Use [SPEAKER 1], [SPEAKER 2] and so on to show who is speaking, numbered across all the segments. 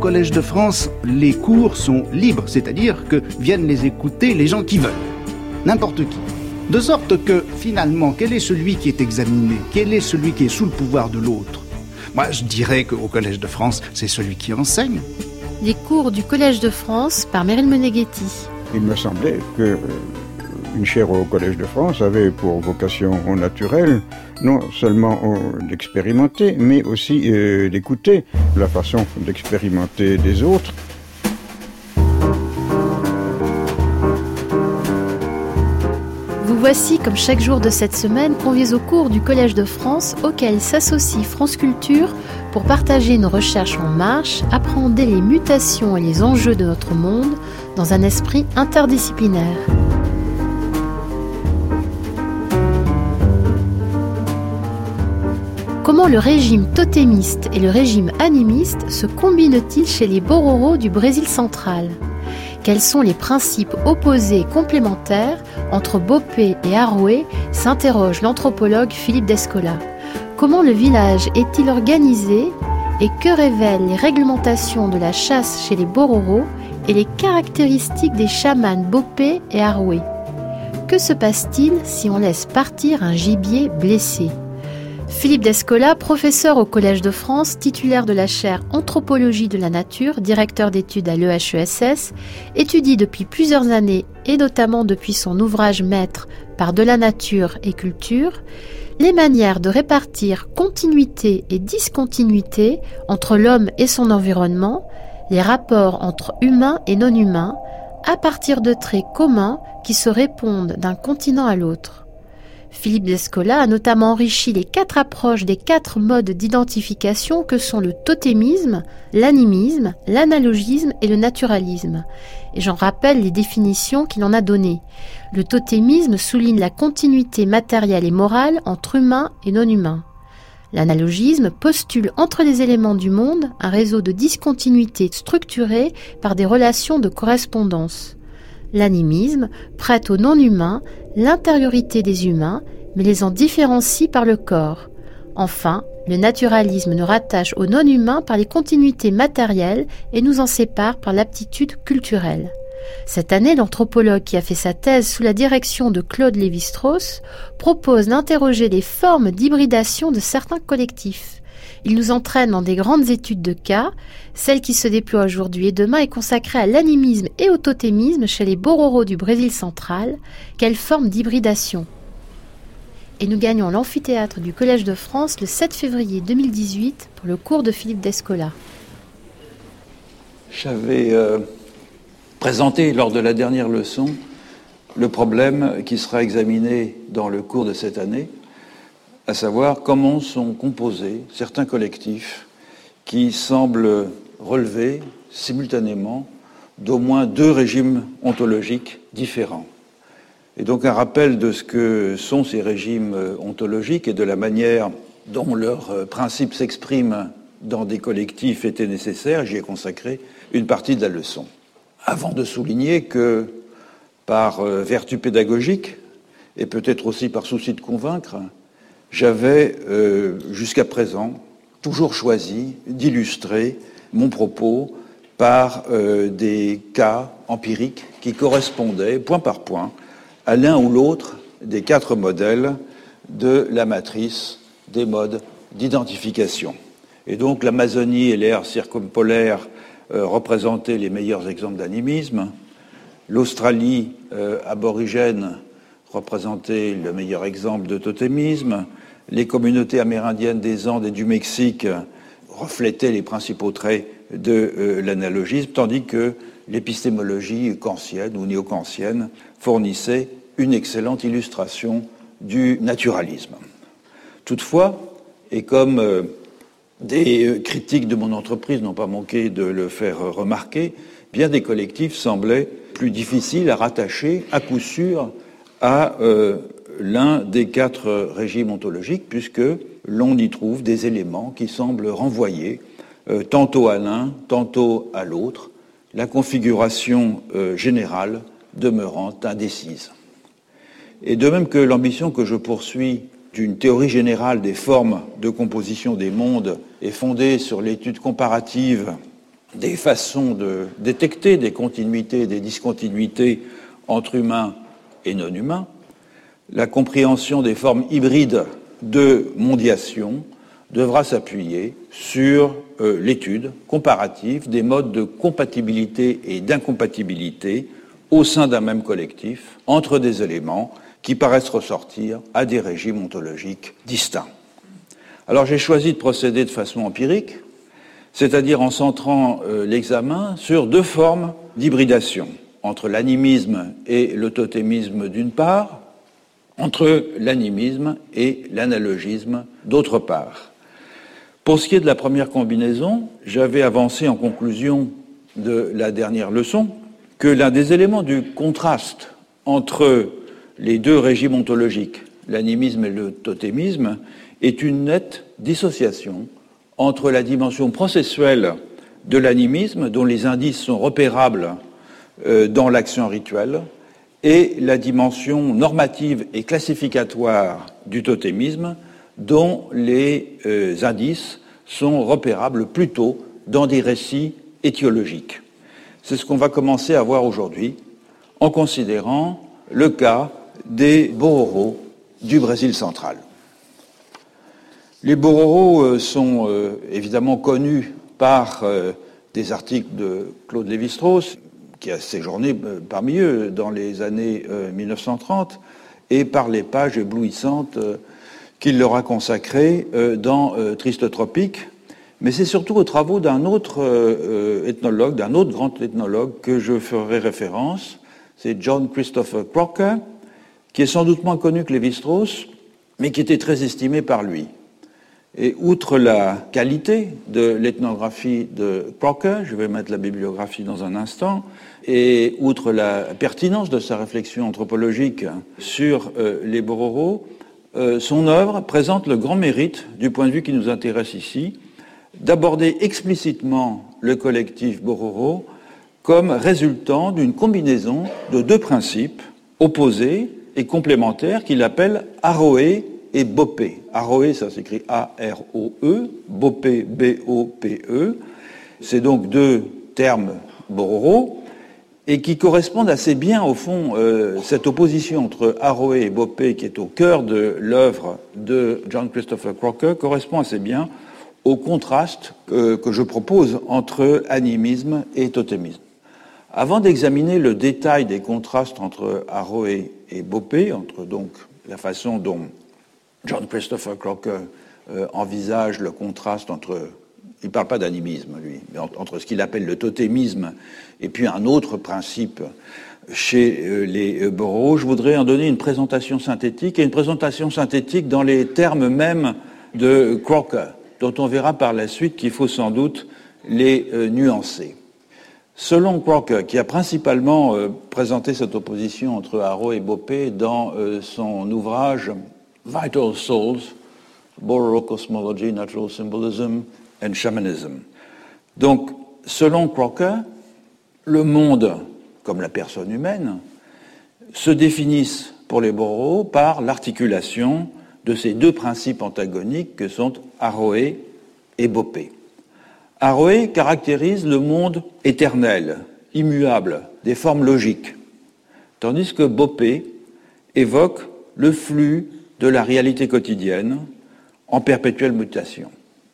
[SPEAKER 1] Collège de France, les cours sont libres, c'est-à-dire que viennent les écouter les gens qui veulent, n'importe qui. De sorte que, finalement, quel est celui qui est examiné? Quel est celui qui est sous le pouvoir de l'autre? Moi, je dirais qu'au Collège de France, c'est celui qui enseigne.
[SPEAKER 2] Les cours du Collège de France par Meryl Meneghetti. Il
[SPEAKER 3] me semblait que une chaire au Collège de France avait pour vocation naturelle non seulement d'expérimenter, mais aussi d'écouter la façon d'expérimenter des autres.
[SPEAKER 2] Vous voici, comme chaque jour de cette semaine, conviés au cours du Collège de France, auquel s'associe France Culture pour partager une recherche en marche, appréhender les mutations et les enjeux de notre monde dans un esprit interdisciplinaire. Comment le régime totémiste et le régime animiste se combinent-ils chez les Bororo du Brésil central ? Quels sont les principes opposés et complémentaires entre Bopé et Aroué s'interroge l'anthropologue Philippe Descola. Comment le village est-il organisé et que révèlent les réglementations de la chasse chez les Bororo et les caractéristiques des chamans Bopé et Aroué ? Que se passe-t-il si on laisse partir un gibier blessé ? Philippe Descola, professeur au Collège de France, titulaire de la chaire Anthropologie de la nature, directeur d'études à l'EHESS, étudie depuis plusieurs années, et notamment depuis son ouvrage maître Par de la nature et culture, les manières de répartir continuité et discontinuité entre l'homme et son environnement, les rapports entre humains et non-humains, à partir de traits communs qui se répondent d'un continent à l'autre. Philippe Descola a notamment enrichi les 4 approches des 4 modes d'identification que sont le totémisme, l'animisme, l'analogisme et le naturalisme. Et j'en rappelle les définitions qu'il en a données. Le totémisme souligne la continuité matérielle et morale entre humains et non-humains. L'analogisme postule entre les éléments du monde un réseau de discontinuité structuré par des relations de correspondance. L'animisme prête aux non-humains l'intériorité des humains, mais les en différencie par le corps. Enfin, le naturalisme nous rattache aux non-humains par les continuités matérielles et nous en sépare par l'aptitude culturelle. Cette année, l'anthropologue qui a fait sa thèse sous la direction de Claude Lévi-Strauss propose d'interroger les formes d'hybridation de certains collectifs. Il nous entraîne dans des grandes études de cas. Celle qui se déploie aujourd'hui et demain est consacrée à l'animisme et au totémisme chez les Bororo du Brésil central. Quelle forme d'hybridation ? Et nous gagnons l'amphithéâtre du Collège de France le 7 février 2018 pour le cours de Philippe Descola.
[SPEAKER 4] J'avais présenté lors de la dernière leçon le problème qui sera examiné dans le cours de cette année, à savoir comment sont composés certains collectifs qui semblent relever simultanément d'au moins 2 régimes ontologiques différents. Et donc un rappel de ce que sont ces régimes ontologiques et de la manière dont leurs principes s'expriment dans des collectifs était nécessaire. J'y ai consacré une partie de la leçon. Avant de souligner que, par vertu pédagogique, et peut-être aussi par souci de convaincre, j'avais, jusqu'à présent, toujours choisi d'illustrer mon propos par des cas empiriques qui correspondaient, point par point, à l'un ou l'autre des 4 modèles de la matrice des modes d'identification. Et donc l'Amazonie et l'aire circumpolaire représentaient les meilleurs exemples d'animisme, l'Australie aborigène représentait le meilleur exemple de totémisme, les communautés amérindiennes des Andes et du Mexique reflétaient les principaux traits de l'analogisme, tandis que l'épistémologie kantienne ou néo-kantienne fournissait une excellente illustration du naturalisme. Toutefois, et comme des critiques de mon entreprise n'ont pas manqué de le faire remarquer, bien des collectifs semblaient plus difficiles à rattacher à coup sûr à l'un des 4 régimes ontologiques, puisque l'on y trouve des éléments qui semblent renvoyer tantôt à l'un, tantôt à l'autre, la configuration générale demeurant indécise. Et de même que l'ambition que je poursuis d'une théorie générale des formes de composition des mondes est fondée sur l'étude comparative des façons de détecter des continuités et des discontinuités entre humains et non-humains, la compréhension des formes hybrides de mondiation devra s'appuyer sur l'étude comparative des modes de compatibilité et d'incompatibilité au sein d'un même collectif entre des éléments qui paraissent ressortir à des régimes ontologiques distincts. Alors j'ai choisi de procéder de façon empirique, c'est-à-dire en centrant l'examen sur deux formes d'hybridation, entre l'animisme et le totémisme d'une part, entre l'animisme et l'analogisme d'autre part. Pour ce qui est de la première combinaison, j'avais avancé en conclusion de la dernière leçon que l'un des éléments du contraste entre les deux régimes ontologiques, l'animisme et le totémisme, est une nette dissociation entre la dimension processuelle de l'animisme, dont les indices sont repérables dans l'action rituelle, et la dimension normative et classificatoire du totémisme, dont les indices sont repérables plutôt dans des récits étiologiques. C'est ce qu'on va commencer à voir aujourd'hui en considérant le cas des Bororo du Brésil central. Les Bororo sont évidemment connus par des articles de Claude Lévi-Strauss, qui a séjourné parmi eux dans les années 1930, et par les pages éblouissantes qu'il leur a consacrées dans Triste Tropique. Mais c'est surtout aux travaux d'un autre ethnologue, d'un autre grand ethnologue que je ferai référence. C'est John Christopher Crocker, qui est sans doute moins connu que Lévi-Strauss, mais qui était très estimé par lui. Et outre la qualité de l'ethnographie de Crocker, je vais mettre la bibliographie dans un instant, et outre la pertinence de sa réflexion anthropologique sur les Bororo, son œuvre présente le grand mérite, du point de vue qui nous intéresse ici, d'aborder explicitement le collectif Bororo comme résultant d'une combinaison de deux principes opposés et complémentaires qu'il appelle Aroé et Bopé. Aroé, ça s'écrit A-R-O-E, Bopé, B-O-P-E. C'est donc deux termes Bororo et qui correspondent assez bien, au fond, cette opposition entre Aroé et Bopé, qui est au cœur de l'œuvre de John Christopher Crocker, correspond assez bien au contraste que je propose entre animisme et totémisme. Avant d'examiner le détail des contrastes entre Aroé et Bopé, entre donc la façon dont John Christopher Crocker envisage le contraste entre, il ne parle pas d'animisme lui, mais entre ce qu'il appelle le totémisme et puis un autre principe chez les Bororo, je voudrais en donner une présentation synthétique, et une présentation synthétique dans les termes mêmes de Crocker, dont on verra par la suite qu'il faut sans doute les nuancer. Selon Crocker, qui a principalement présenté cette opposition entre Aroé et Bopé dans son ouvrage Vital Souls, Bororo Cosmology, Natural Symbolism and Shamanism. Donc, selon Crocker, le monde, comme la personne humaine, se définissent pour les Bororo par l'articulation de ces deux principes antagoniques que sont Aroé et Bopé. Aroé caractérise le monde éternel, immuable, des formes logiques, tandis que Bopé évoque le flux de la réalité quotidienne en perpétuelle mutation.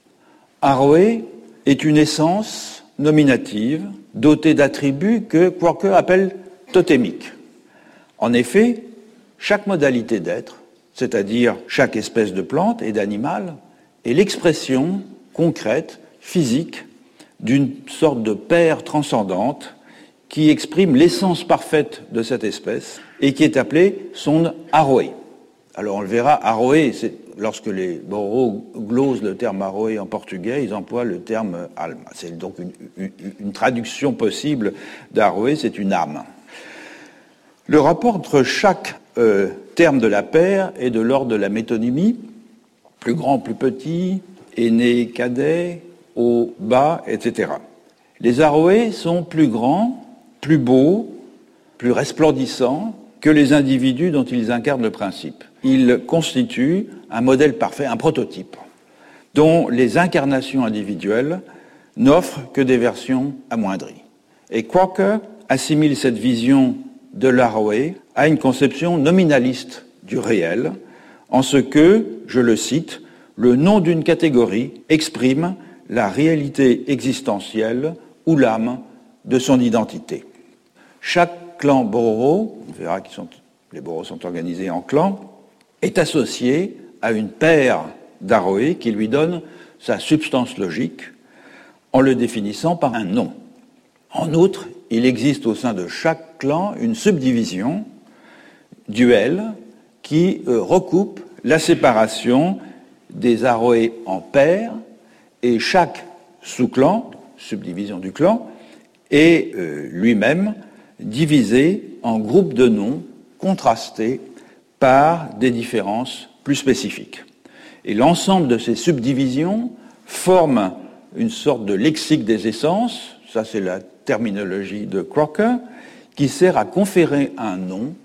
[SPEAKER 4] Aroé est une essence nominative dotée d'attributs que Crocker appelle totémiques. En effet, chaque modalité d'être, c'est-à-dire chaque espèce de plante et d'animal, est l'expression concrète, physique, d'une sorte de paire transcendante qui exprime l'essence parfaite de cette espèce et qui est appelée son Aroé. Alors on le verra, Aroé, lorsque les Bororo glosent le terme Aroé en portugais, ils emploient le terme alma. C'est donc une traduction possible d'Aroé, c'est une âme. Le rapport entre chaque terme de la paire est de l'ordre de la métonymie, plus grand, plus petit, aîné, cadet, haut, bas, etc. Les Aroé sont plus grands, plus beaux, plus resplendissants que les individus dont ils incarnent le principe. Ils constituent un modèle parfait, un prototype, dont les incarnations individuelles n'offre que des versions amoindries. Et Crocker assimile cette vision de l'Aroé à une conception nominaliste du réel, en ce que, je le cite, le nom d'une catégorie exprime la réalité existentielle ou l'âme de son identité. Chaque clan Bororo, on verra que les Bororo sont organisés en clans, est associé à une paire d'Aroé qui lui donne sa substance logique en le définissant par un nom. En outre, il existe au sein de chaque clan une subdivision, duel, qui recoupe la séparation des Aroé en paires, et chaque sous-clan, subdivision du clan, est lui-même divisé en groupes de noms contrastés par des différences plus spécifiques. Et l'ensemble de ces subdivisions forme une sorte de lexique des essences, ça c'est la terminologie de Crocker, qui sert à conférer un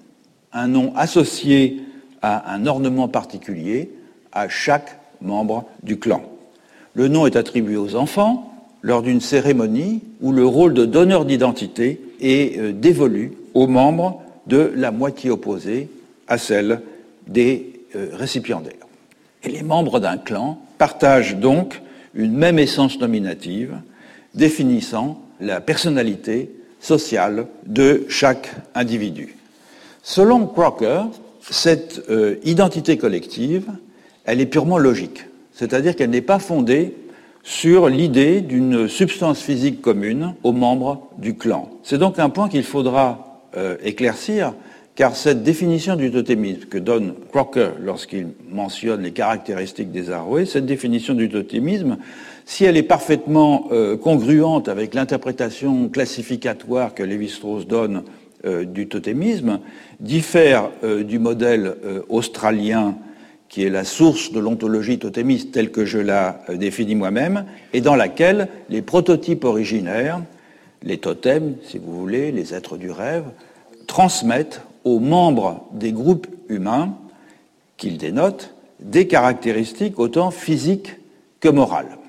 [SPEAKER 4] nom associé à un ornement particulier à chaque membre du clan. Le nom est attribué aux enfants lors d'une cérémonie où le rôle de donneur d'identité est dévolu aux membres de la moitié opposée à celle des récipiendaires. Et les membres d'un clan partagent donc une même essence nominative définissant la personnalité sociale de chaque individu. Selon Crocker, cette identité collective, elle est purement logique, c'est-à-dire qu'elle n'est pas fondée sur l'idée d'une substance physique commune aux membres du clan. C'est donc un point qu'il faudra éclaircir, car cette définition du totémisme que donne Crocker lorsqu'il mentionne les caractéristiques des Aroé, cette définition du totémisme, si elle est parfaitement congruente avec l'interprétation classificatoire que Lévi-Strauss donne du totémisme, diffère du modèle australien qui est la source de l'ontologie totémiste telle que je la définis moi-même, et dans laquelle les prototypes originaires, les totems, si vous voulez, les êtres du rêve, transmettent aux membres des groupes humains qu'ils dénotent des caractéristiques autant physiques que morales.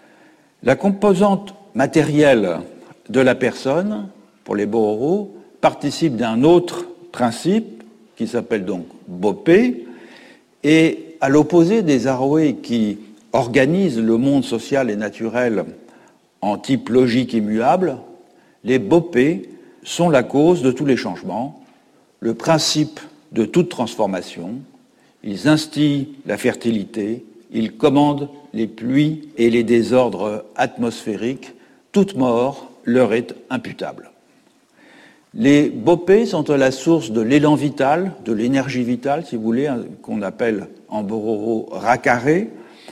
[SPEAKER 4] La composante matérielle de la personne, pour les Bororo, participe d'un autre principe qui s'appelle donc Bopé, et à l'opposé des Aroé qui organisent le monde social et naturel en type logique immuable, les Bopé sont la cause de tous les changements, le principe de toute transformation. Ils instillent la fertilité, ils commandent les pluies et les désordres atmosphériques. Toute mort leur est imputable. Les Bopé sont à la source de l'élan vital, de l'énergie vitale, si vous voulez, qu'on appelle en Bororo racaré.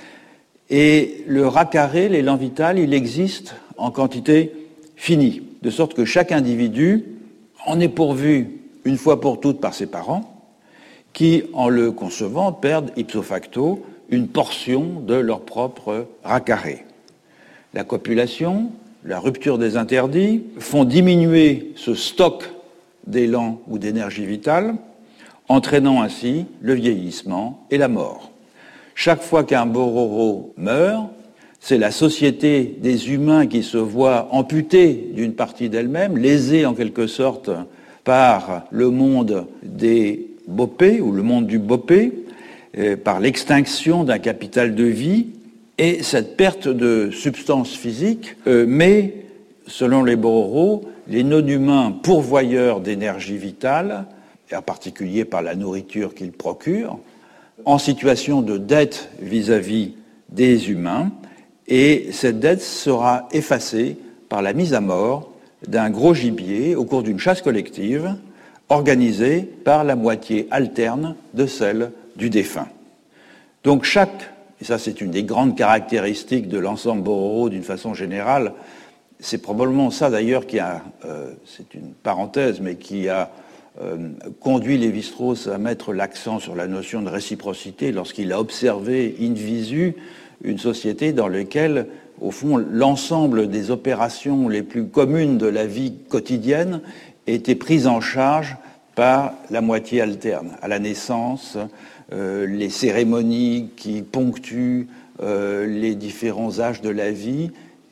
[SPEAKER 4] Et le racaré, l'élan vital, il existe en quantité finie, de sorte que chaque individu en est pourvu une fois pour toutes par ses parents, qui, en le concevant, perdent ipso facto une portion de leur propre racaré. La copulation, la rupture des interdits font diminuer ce stock d'élan ou d'énergie vitale, entraînant ainsi le vieillissement et la mort. Chaque fois qu'un Bororo meurt, c'est la société des humains qui se voit amputée d'une partie d'elle-même, lésée en quelque sorte par le monde des Bopé ou le monde du Bopé, par l'extinction d'un capital de vie. Et cette perte de substance physique met, selon les Bororo, les non-humains pourvoyeurs d'énergie vitale, et en particulier par la nourriture qu'ils procurent, en situation de dette vis-à-vis des humains, et cette dette sera effacée par la mise à mort d'un gros gibier au cours d'une chasse collective organisée par la moitié alterne de celle du défunt. Donc et ça c'est une des grandes caractéristiques de l'ensemble Bororo d'une façon générale, c'est probablement ça d'ailleurs qui a, c'est une parenthèse, mais qui a conduit Lévi-Strauss à mettre l'accent sur la notion de réciprocité lorsqu'il a observé in visu une société dans laquelle, au fond, l'ensemble des opérations les plus communes de la vie quotidienne étaient prises en charge par la moitié alterne. À la naissance, les cérémonies qui ponctuent les différents âges de la vie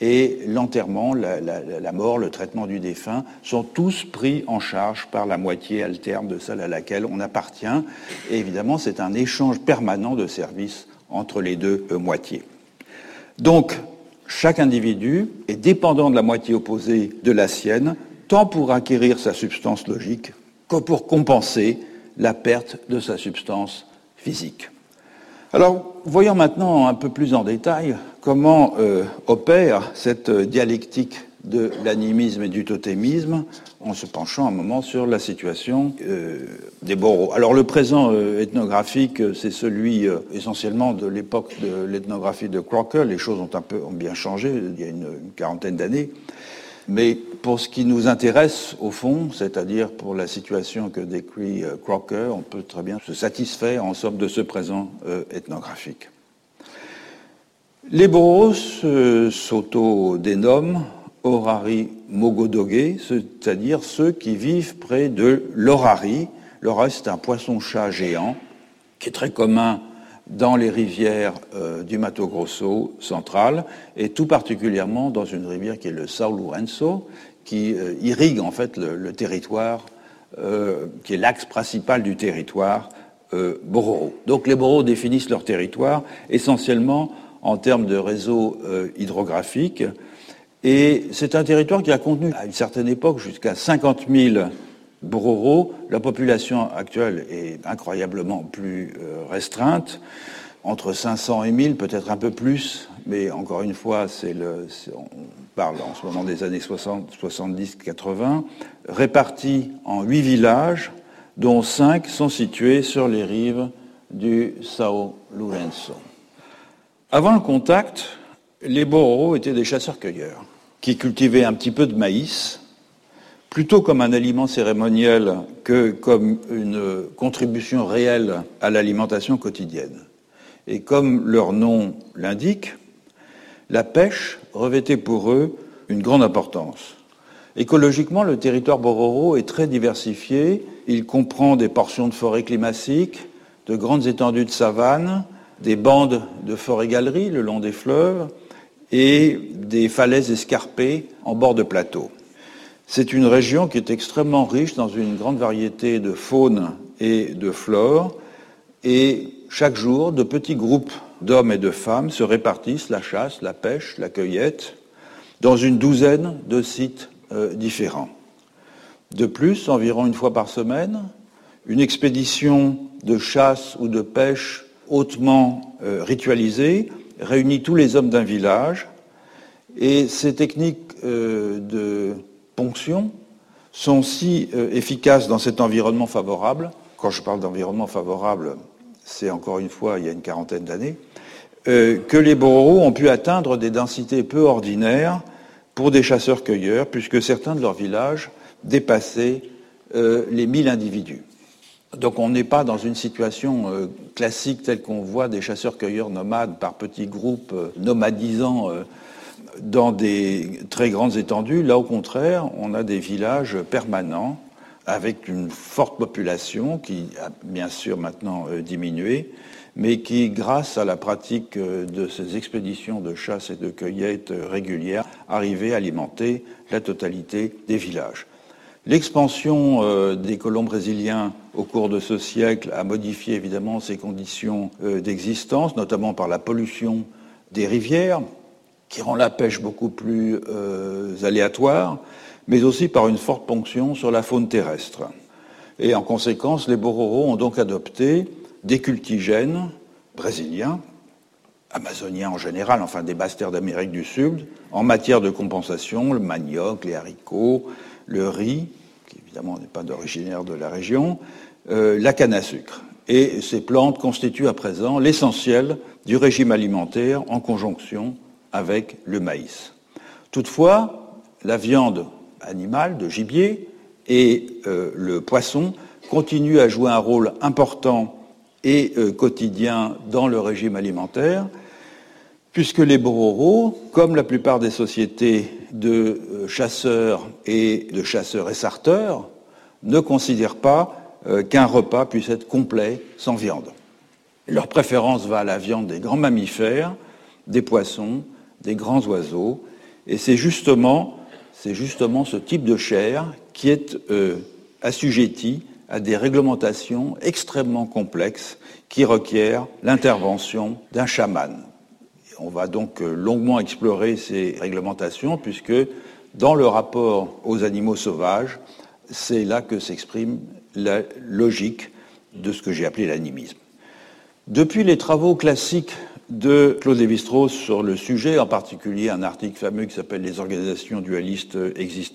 [SPEAKER 4] et l'enterrement, la mort, le traitement du défunt sont tous pris en charge par la moitié alterne de celle à laquelle on appartient. Et évidemment, c'est un échange permanent de services entre les deux moitiés. Donc, chaque individu est dépendant de la moitié opposée de la sienne, tant pour acquérir sa substance logique que pour compenser la perte de sa substance physique. Alors, voyons maintenant un peu plus en détail comment opère cette dialectique de l'animisme et du totémisme, en se penchant un moment sur la situation des Boros. Alors, le présent ethnographique, c'est celui essentiellement de l'époque de l'ethnographie de Crocker. Les choses ont bien changé il y a une quarantaine d'années. Mais pour ce qui nous intéresse, au fond, c'est-à-dire pour la situation que décrit Crocker, on peut très bien se satisfaire, en somme, de ce présent ethnographique. Les Boros s'auto-dénomment Orari Mogodoge, c'est-à-dire ceux qui vivent près de l'orari. L'orari, c'est un poisson-chat géant qui est très commun dans les rivières du Mato Grosso central, et tout particulièrement dans une rivière qui est le São Lourenço, qui irrigue en fait le territoire, qui est l'axe principal du territoire Bororo. Donc les Boros définissent leur territoire essentiellement en termes de réseau hydrographique, et c'est un territoire qui a contenu à une certaine époque jusqu'à 50 000 Bororo. La population actuelle est incroyablement plus restreinte, entre 500 et 1000, peut-être un peu plus, mais encore une fois, on parle en ce moment des années 60, 70, 80, répartis en 8 villages, dont 5 sont situés sur les rives du São Lourenço. Avant le contact, les Bororo étaient des chasseurs-cueilleurs qui cultivaient un petit peu de maïs, plutôt comme un aliment cérémoniel que comme une contribution réelle à l'alimentation quotidienne. Et comme leur nom l'indique, la pêche revêtait pour eux une grande importance. Écologiquement, le territoire Bororo est très diversifié. Il comprend des portions de forêts climatiques, de grandes étendues de savane, des bandes de forêts-galeries le long des fleuves et des falaises escarpées en bord de plateau. C'est une région qui est extrêmement riche dans une grande variété de faune et de flore, et chaque jour, de petits groupes d'hommes et de femmes se répartissent la chasse, la pêche, la cueillette, dans une douzaine de sites différents. De plus, environ une fois par semaine, une expédition de chasse ou de pêche hautement ritualisée réunit tous les hommes d'un village, et ces techniques de ponction sont si efficaces dans cet environnement favorable. Quand je parle d'environnement favorable, c'est encore une fois il y a une quarantaine d'années, que les Bororo ont pu atteindre des densités peu ordinaires pour des chasseurs-cueilleurs, puisque certains de leurs villages dépassaient les 1000 individus. Donc on n'est pas dans une situation classique telle qu'on voit des chasseurs-cueilleurs nomades par petits groupes nomadisant dans des très grandes étendues. Là, au contraire, on a des villages permanents avec une forte population qui a bien sûr maintenant diminué, mais qui, grâce à la pratique de ces expéditions de chasse et de cueillette régulières, arrivait à alimenter la totalité des villages. L'expansion des colons brésiliens au cours de ce siècle a modifié évidemment ces conditions d'existence, notamment par la pollution des rivières, qui rend la pêche beaucoup plus aléatoire, mais aussi par une forte ponction sur la faune terrestre. Et en conséquence, les Bororo ont donc adopté des cultigènes brésiliens, amazoniens en général, enfin des basses terres d'Amérique du Sud, en matière de compensation, le manioc, les haricots, le riz, qui évidemment n'est pas originaire de la région, la canne à sucre. Et ces plantes constituent à présent l'essentiel du régime alimentaire en conjonction avec le maïs. Toutefois, la viande animale de gibier et le poisson continuent à jouer un rôle important et quotidien dans le régime alimentaire, puisque les Bororo, comme la plupart des sociétés de chasseurs et de chasseurs-essarteurs, ne considèrent pas qu'un repas puisse être complet sans viande. Leur préférence va à la viande des grands mammifères, des poissons, des grands oiseaux, Et c'est justement ce type de chair qui est assujetti à des réglementations extrêmement complexes qui requièrent l'intervention d'un chaman. On va donc longuement explorer ces réglementations puisque dans le rapport aux animaux sauvages, c'est là que s'exprime la logique de ce que j'ai appelé l'animisme. Depuis les travaux classiques de Claude Lévi-Strauss sur le sujet, en particulier un article fameux qui s'appelle « Les organisations dualistes existent-elles ?»,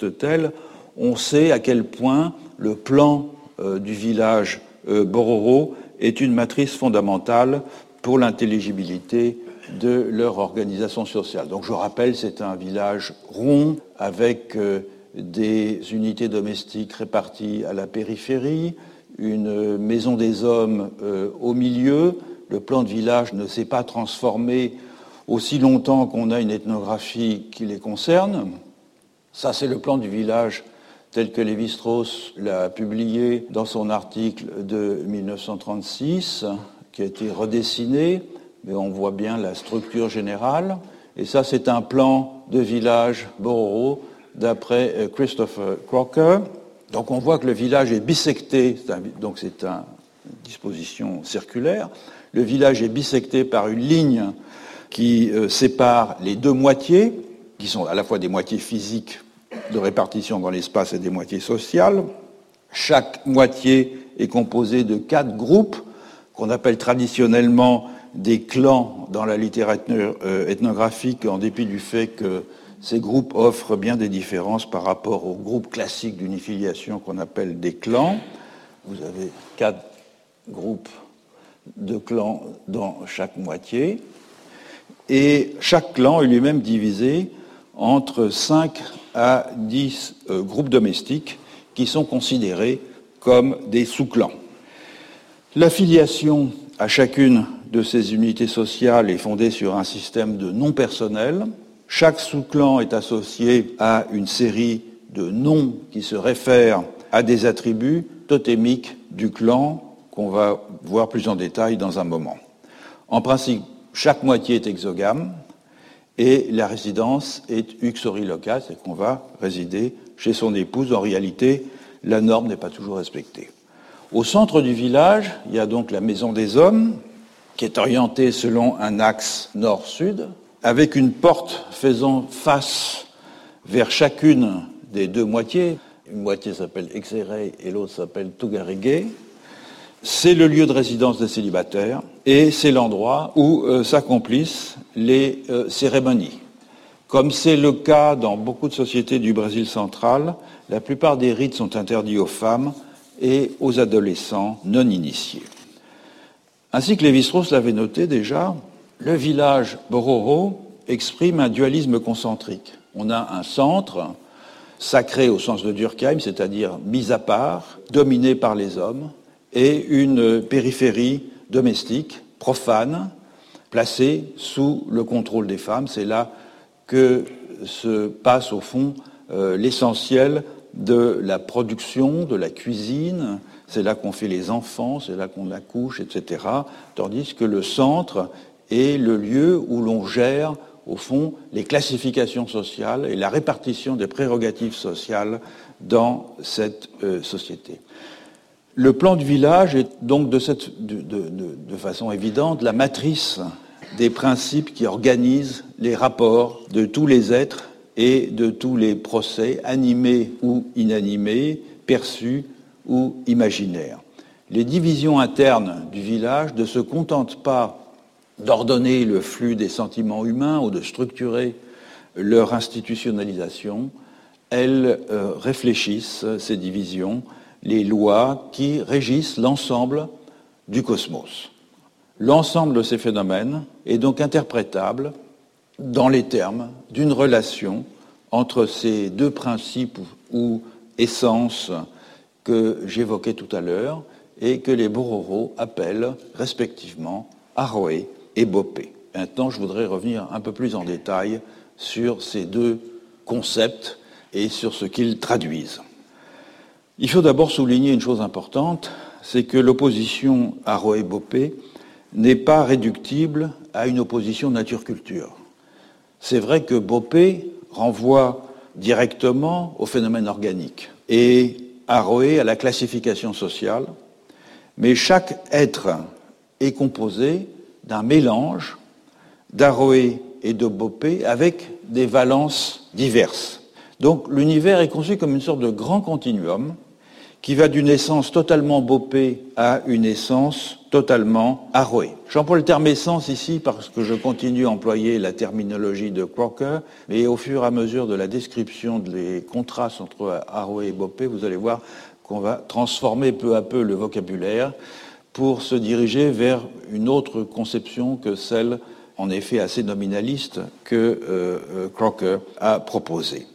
[SPEAKER 4] on sait à quel point le plan du village Bororo est une matrice fondamentale pour l'intelligibilité de leur organisation sociale. Donc je rappelle, c'est un village rond avec des unités domestiques réparties à la périphérie, une maison des hommes au milieu. Le plan de village ne s'est pas transformé aussi longtemps qu'on a une ethnographie qui les concerne. Ça, c'est le plan du village tel que Lévi-Strauss l'a publié dans son article de 1936, qui a été redessiné, mais on voit bien la structure générale. Et ça, c'est un plan de village Bororo d'après Christopher Crocker. Donc on voit que le village est bissecté, donc c'est une disposition circulaire. Le village est bissecté par une ligne qui sépare les deux moitiés, qui sont à la fois des moitiés physiques de répartition dans l'espace et des moitiés sociales. Chaque moitié est composée de 4 groupes qu'on appelle traditionnellement des clans dans la littérature ethnographique, en dépit du fait que ces groupes offrent bien des différences par rapport aux groupes classiques d'unifiliation qu'on appelle des clans. Vous avez 4 groupes de clans dans chaque moitié. Et chaque clan est lui-même divisé entre 5 à 10 groupes domestiques qui sont considérés comme des sous-clans. L'affiliation à chacune de ces unités sociales est fondée sur un système de noms personnels. Chaque sous-clan est associé à une série de noms qui se réfèrent à des attributs totémiques du clan qu'on va voir plus en détail dans un moment. En principe, chaque moitié est exogame et la résidence est uxorilocale, c'est qu'on va résider chez son épouse. En réalité, la norme n'est pas toujours respectée. Au centre du village, il y a donc la maison des hommes, qui est orientée selon un axe nord-sud, avec une porte faisant face vers chacune des deux moitiés. Une moitié s'appelle Exere et l'autre s'appelle Tugarege. C'est le lieu de résidence des célibataires et c'est l'endroit où s'accomplissent les cérémonies. Comme c'est le cas dans beaucoup de sociétés du Brésil central, la plupart des rites sont interdits aux femmes et aux adolescents non initiés. Ainsi que Lévi-Strauss l'avait noté déjà, le village Bororo exprime un dualisme concentrique. On a un centre sacré au sens de Durkheim, c'est-à-dire mis à part, dominé par les hommes, et une périphérie domestique, profane, placée sous le contrôle des femmes. C'est là que se passe au fond l'essentiel de la production, de la cuisine, c'est là qu'on fait les enfants, c'est là qu'on accouche, etc. Tandis que le centre est le lieu où l'on gère, au fond, les classifications sociales et la répartition des prérogatives sociales dans cette société. Le plan du village est donc de façon évidente la matrice des principes qui organisent les rapports de tous les êtres et de tous les procès, animés ou inanimés, perçus ou imaginaires. Les divisions internes du village ne se contentent pas d'ordonner le flux des sentiments humains ou de structurer leur institutionnalisation, elles réfléchissent, ces divisions, les lois qui régissent l'ensemble du cosmos. L'ensemble de ces phénomènes est donc interprétable dans les termes d'une relation entre ces deux principes ou essences que j'évoquais tout à l'heure et que les Bororo appellent respectivement Aroé et Bopé. Maintenant, je voudrais revenir un peu plus en détail sur ces deux concepts et sur ce qu'ils traduisent. Il faut d'abord souligner une chose importante, c'est que l'opposition Aroé-Bopé n'est pas réductible à une opposition nature-culture. C'est vrai que Bopé renvoie directement au phénomène organique et Aroé à la classification sociale, mais chaque être est composé d'un mélange d'Aroé et de Boppé avec des valences diverses. Donc l'univers est conçu comme une sorte de grand continuum qui va d'une essence totalement Boppé à une essence totalement Aroé. J'emploie le terme essence ici parce que je continue à employer la terminologie de Crocker, mais au fur et à mesure de la description des contrastes entre Aroé et Boppé, vous allez voir qu'on va transformer peu à peu le vocabulaire pour se diriger vers une autre conception que celle, en effet assez nominaliste, que Crocker a proposée.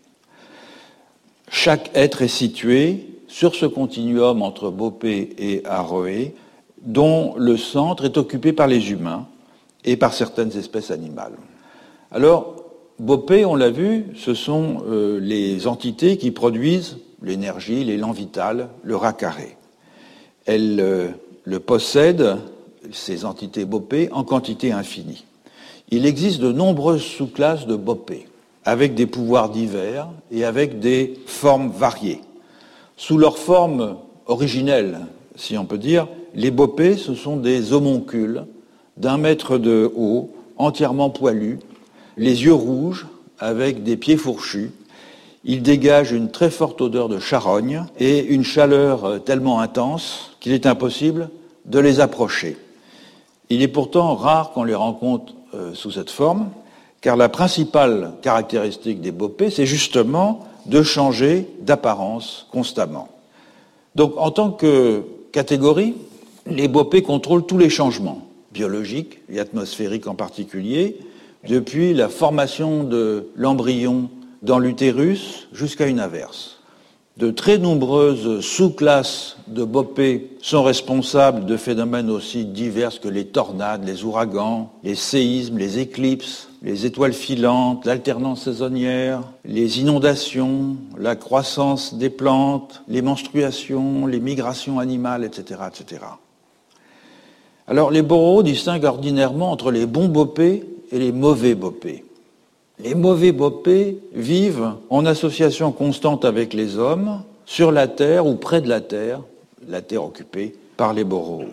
[SPEAKER 4] Chaque être est situé sur ce continuum entre Boppé et Aroé, dont le centre est occupé par les humains et par certaines espèces animales. Alors, Boppé, on l'a vu, ce sont les entités qui produisent l'énergie, l'élan vital, le rat carré. Elles le possèdent, ces entités Boppé, en quantité infinie. Il existe de nombreuses sous-classes de Boppé, avec des pouvoirs divers et avec des formes variées. Sous leur forme originelle, si on peut dire, les Boppé, ce sont des homoncules d'1 mètre de haut, entièrement poilus, les yeux rouges, avec des pieds fourchus. Ils dégagent une très forte odeur de charogne et une chaleur tellement intense qu'il est impossible de les approcher. Il est pourtant rare qu'on les rencontre sous cette forme, car la principale caractéristique des Boppé, c'est justement de changer d'apparence constamment. Donc, en tant que catégorie, les Boppé contrôlent tous les changements, biologiques et atmosphériques en particulier, depuis la formation de l'embryon dans l'utérus jusqu'à une averse. De très nombreuses sous-classes de Boppé sont responsables de phénomènes aussi divers que les tornades, les ouragans, les séismes, les éclipses, les étoiles filantes, l'alternance saisonnière, les inondations, la croissance des plantes, les menstruations, les migrations animales, etc., etc. Alors les Bororo distinguent ordinairement entre les bons Boppé et les mauvais Boppé. Les mauvais Boppé vivent en association constante avec les hommes, sur la terre ou près de la terre occupée par les Bororo.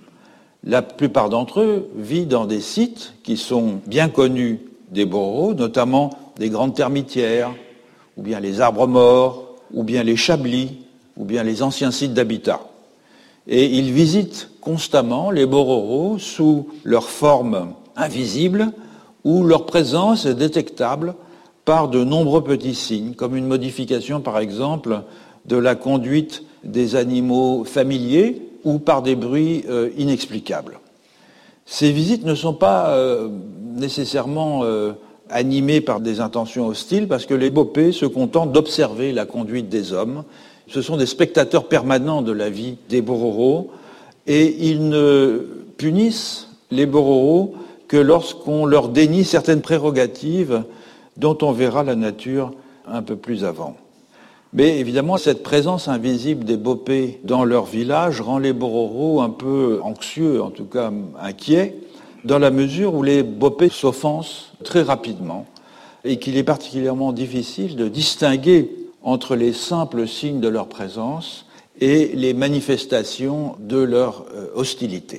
[SPEAKER 4] La plupart d'entre eux vivent dans des sites qui sont bien connus des Bororo, notamment des grandes termitières, ou bien les arbres morts, ou bien les chablis, ou bien les anciens sites d'habitat. Et ils visitent constamment les Bororo sous leur forme invisible, où leur présence est détectable par de nombreux petits signes, comme une modification, par exemple, de la conduite des animaux familiers ou par des bruits inexplicables. Ces visites ne sont pas nécessairement animées par des intentions hostiles, parce que les Boppé se contentent d'observer la conduite des hommes. Ce sont des spectateurs permanents de la vie des Bororo, et ils ne punissent les Bororo que lorsqu'on leur dénie certaines prérogatives dont on verra la nature un peu plus avant. Mais évidemment, cette présence invisible des Boppé dans leur village rend les Bororo un peu anxieux, en tout cas inquiets, dans la mesure où les Boppé s'offensent très rapidement et qu'il est particulièrement difficile de distinguer entre les simples signes de leur présence et les manifestations de leur hostilité.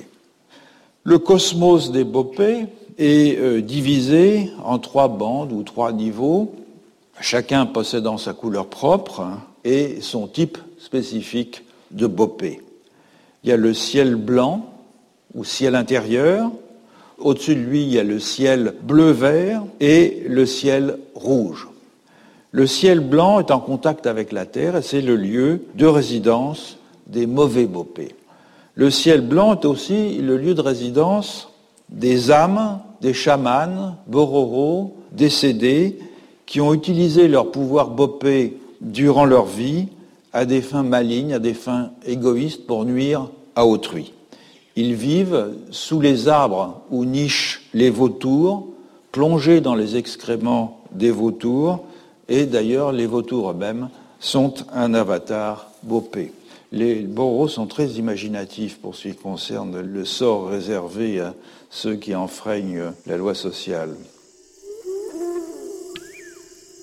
[SPEAKER 4] Le cosmos des Boppé est divisé en 3 bandes ou 3 niveaux, chacun possédant sa couleur propre et son type spécifique de Boppé. Il y a le ciel blanc ou ciel intérieur, au-dessus de lui il y a le ciel bleu-vert et le ciel rouge. Le ciel blanc est en contact avec la terre et c'est le lieu de résidence des mauvais Boppé. Le ciel blanc est aussi le lieu de résidence des âmes, des chamans, Bororo, décédés, qui ont utilisé leur pouvoir Boppé durant leur vie à des fins malignes, à des fins égoïstes pour nuire à autrui. Ils vivent sous les arbres où nichent les vautours, plongés dans les excréments des vautours, et d'ailleurs les vautours eux-mêmes sont un avatar Boppé. Les Bororo sont très imaginatifs pour ce qui concerne le sort réservé à ceux qui enfreignent la loi sociale.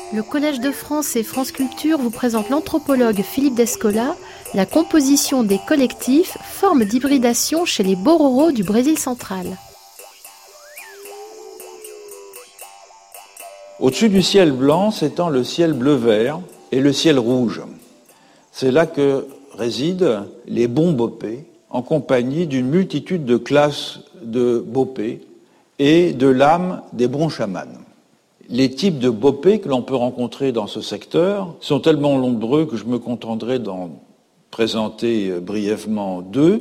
[SPEAKER 2] Le Collège de France et France Culture vous présente l'anthropologue Philippe Descola, la composition des collectifs, forme d'hybridation chez les Bororo du Brésil central.
[SPEAKER 4] Au-dessus du ciel blanc s'étend le ciel bleu-vert et le ciel rouge. C'est là que résident les bons bopés, en compagnie d'une multitude de classes de bopés et de l'âme des bons chamans. Les types de bopés que l'on peut rencontrer dans ce secteur sont tellement nombreux que je me contenterai d'en présenter brièvement deux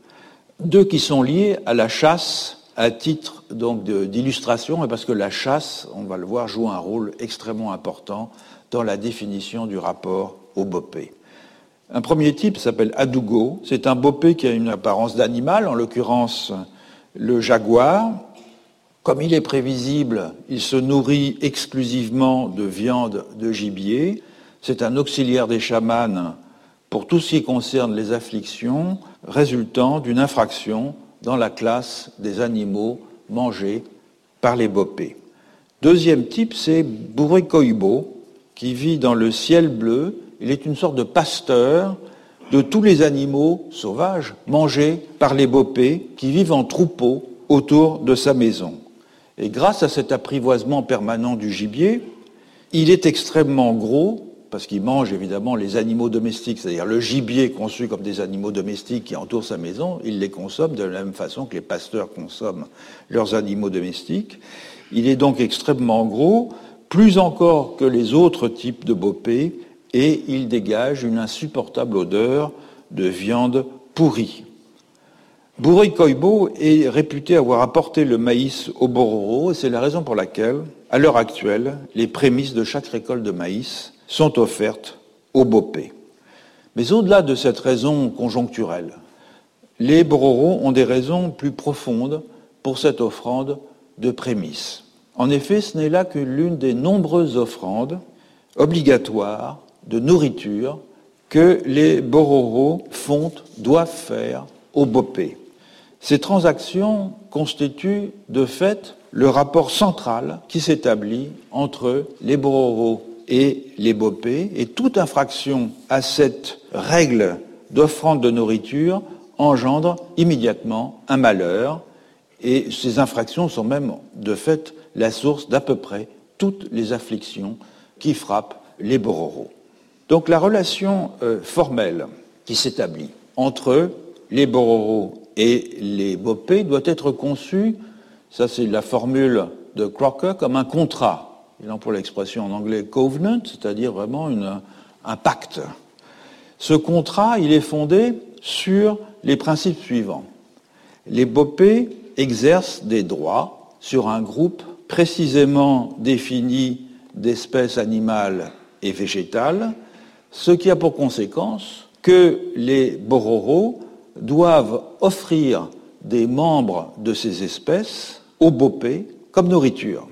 [SPEAKER 4] qui sont liés à la chasse à titre donc d'illustration, et parce que la chasse, on va le voir, joue un rôle extrêmement important dans la définition du rapport au bopé. Un premier type s'appelle Adugo. C'est un bopé qui a une apparence d'animal, en l'occurrence le jaguar. Comme il est prévisible, il se nourrit exclusivement de viande de gibier. C'est un auxiliaire des chamans pour tout ce qui concerne les afflictions résultant d'une infraction dans la classe des animaux mangés par les bopés. Deuxième type, c'est Burikoibo, qui vit dans le ciel bleu. Il est une sorte de pasteur de tous les animaux sauvages mangés par les bopés qui vivent en troupeau autour de sa maison. Et grâce à cet apprivoisement permanent du gibier, il est extrêmement gros, parce qu'il mange évidemment les animaux domestiques, c'est-à-dire le gibier conçu comme des animaux domestiques qui entourent sa maison, il les consomme de la même façon que les pasteurs consomment leurs animaux domestiques. Il est donc extrêmement gros, plus encore que les autres types de bopés, et il dégage une insupportable odeur de viande pourrie. Burikoibo est réputé avoir apporté le maïs aux Bororo, et c'est la raison pour laquelle, à l'heure actuelle, les prémices de chaque récolte de maïs sont offertes aux bopés. Mais au-delà de cette raison conjoncturelle, les Bororo ont des raisons plus profondes pour cette offrande de prémices. En effet, ce n'est là que l'une des nombreuses offrandes obligatoires de nourriture que les Bororo doivent faire aux bopés. Ces transactions constituent de fait le rapport central qui s'établit entre les Bororo et les bopés, et toute infraction à cette règle d'offrande de nourriture engendre immédiatement un malheur, et ces infractions sont même de fait la source d'à peu près toutes les afflictions qui frappent les Bororo. Donc la relation formelle qui s'établit entre les Bororo et les bopés doit être conçue, ça c'est la formule de Crocker, comme un contrat. Il emploie l'expression en anglais covenant, c'est-à-dire vraiment un pacte. Ce contrat, il est fondé sur les principes suivants. Les bopés exercent des droits sur un groupe précisément défini d'espèces animales et végétales, ce qui a pour conséquence que les Bororo doivent offrir des membres de ces espèces aux bopés comme nourriture.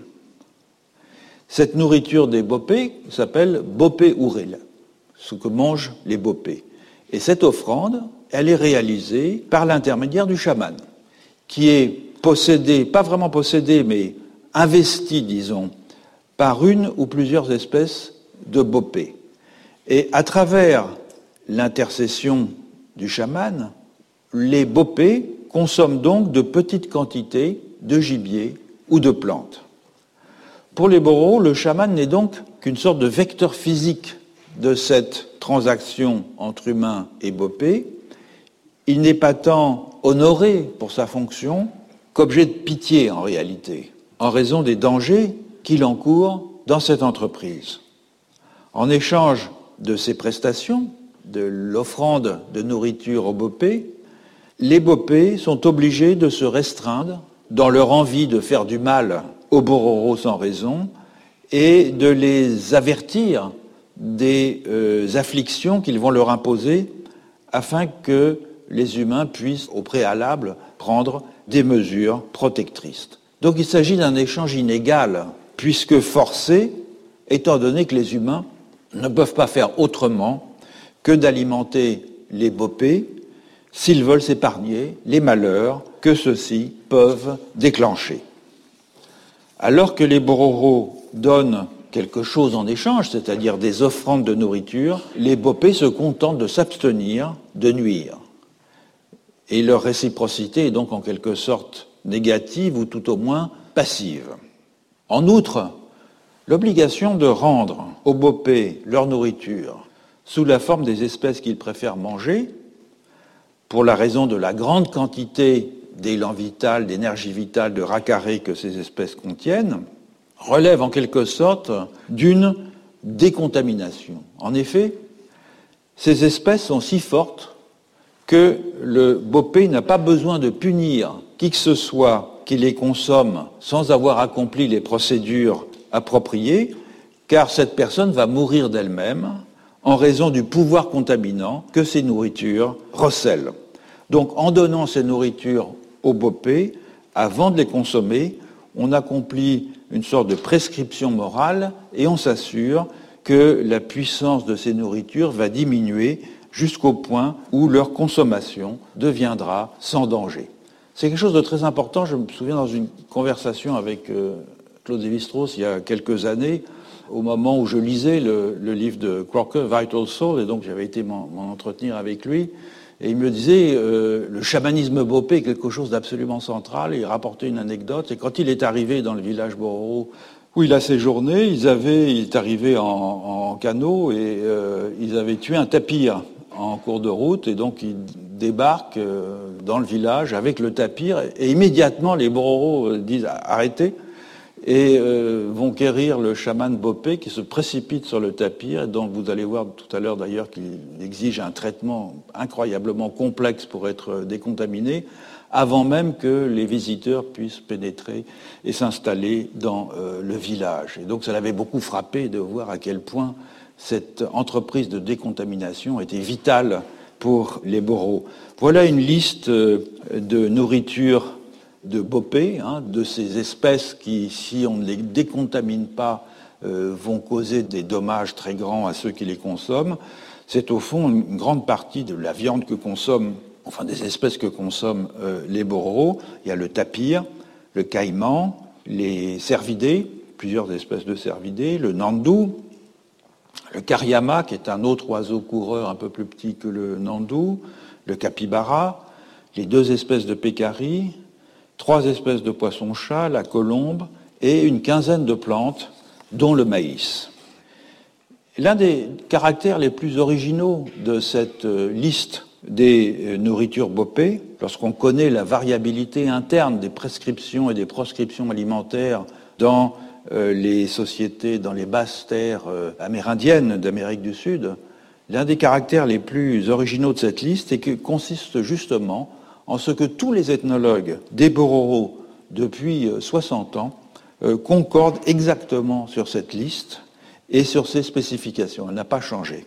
[SPEAKER 4] Cette nourriture des bopés s'appelle bopé uril, ce que mangent les bopés. Et cette offrande, elle est réalisée par l'intermédiaire du chaman, qui est possédé, pas vraiment possédé, mais investi, disons, par une ou plusieurs espèces de bopés. Et à travers l'intercession du chaman, les bopés consomment donc de petites quantités de gibier ou de plantes. Pour les Bororo, le chaman n'est donc qu'une sorte de vecteur physique de cette transaction entre humains et bopés. Il n'est pas tant honoré pour sa fonction qu'objet de pitié en réalité, en raison des dangers qu'il encourt dans cette entreprise. En échange de ces prestations, de l'offrande de nourriture aux bopés, les bopés sont obligés de se restreindre dans leur envie de faire du mal aux Bororo sans raison et de les avertir des afflictions qu'ils vont leur imposer afin que les humains puissent au préalable prendre des mesures protectrices. Donc il s'agit d'un échange inégal, puisque forcé, étant donné que les humains ne peuvent pas faire autrement que d'alimenter les bopés s'ils veulent s'épargner les malheurs que ceux-ci peuvent déclencher. Alors que les Bororo donnent quelque chose en échange, c'est-à-dire des offrandes de nourriture, les bopés se contentent de s'abstenir de nuire. Et leur réciprocité est donc en quelque sorte négative ou tout au moins passive. En outre, l'obligation de rendre aux bopés leur nourriture sous la forme des espèces qu'ils préfèrent manger, pour la raison de la grande quantité d'élan vital, d'énergie vitale, de racarré que ces espèces contiennent, relève en quelque sorte d'une décontamination. En effet, ces espèces sont si fortes que le bopé n'a pas besoin de punir qui que ce soit qui les consomme sans avoir accompli les procédures appropriées, car cette personne va mourir d'elle-même en raison du pouvoir contaminant que ces nourritures recèlent. Donc, en donnant ces nourritures aux bopés, avant de les consommer, on accomplit une sorte de prescription morale et on s'assure que la puissance de ces nourritures va diminuer jusqu'au point où leur consommation deviendra sans danger. C'est quelque chose de très important. Je me souviens dans une conversation avec Claude Lévi-Strauss il y a quelques années, au moment où je lisais le livre de Crocker, Vital Soul, et donc j'avais été m'en entretenir avec lui, et il me disait le chamanisme bopé est quelque chose d'absolument central, et il rapportait une anecdote, et quand il est arrivé dans le village Bororo où il a séjourné, il est arrivé en canot, et ils avaient tué un tapir en cours de route, et donc il débarque dans le village avec le tapir, et immédiatement les Bororo disent arrêtez, et vont quérir le chaman bopé qui se précipite sur le tapir, et dont vous allez voir tout à l'heure d'ailleurs qu'il exige un traitement incroyablement complexe pour être décontaminé, avant même que les visiteurs puissent pénétrer et s'installer dans le village. Et donc ça l'avait beaucoup frappé de voir à quel point cette entreprise de décontamination était vitale pour les Boros. Voilà une liste de nourriture de bopé, de ces espèces qui, si on ne les décontamine pas, vont causer des dommages très grands à ceux qui les consomment. C'est au fond une grande partie de la viande que consomment, enfin des espèces que consomment les Boros. Il y a le tapir, le caïman, les cervidés, plusieurs espèces de cervidés, le nandou, le cariama, qui est un autre oiseau coureur un peu plus petit que le nandou, le capybara, les 2 espèces de pécaris, 3 espèces de poissons-chats, la colombe et une quinzaine de plantes, dont le maïs. L'un des caractères les plus originaux de cette liste des nourritures bopé, lorsqu'on connaît la variabilité interne des prescriptions et des proscriptions alimentaires dans les sociétés, dans les basses terres amérindiennes d'Amérique du Sud, l'un des caractères les plus originaux de cette liste consiste justement en ce que tous les ethnologues des Bororo depuis 60 ans concordent exactement sur cette liste et sur ses spécifications. Elle n'a pas changé.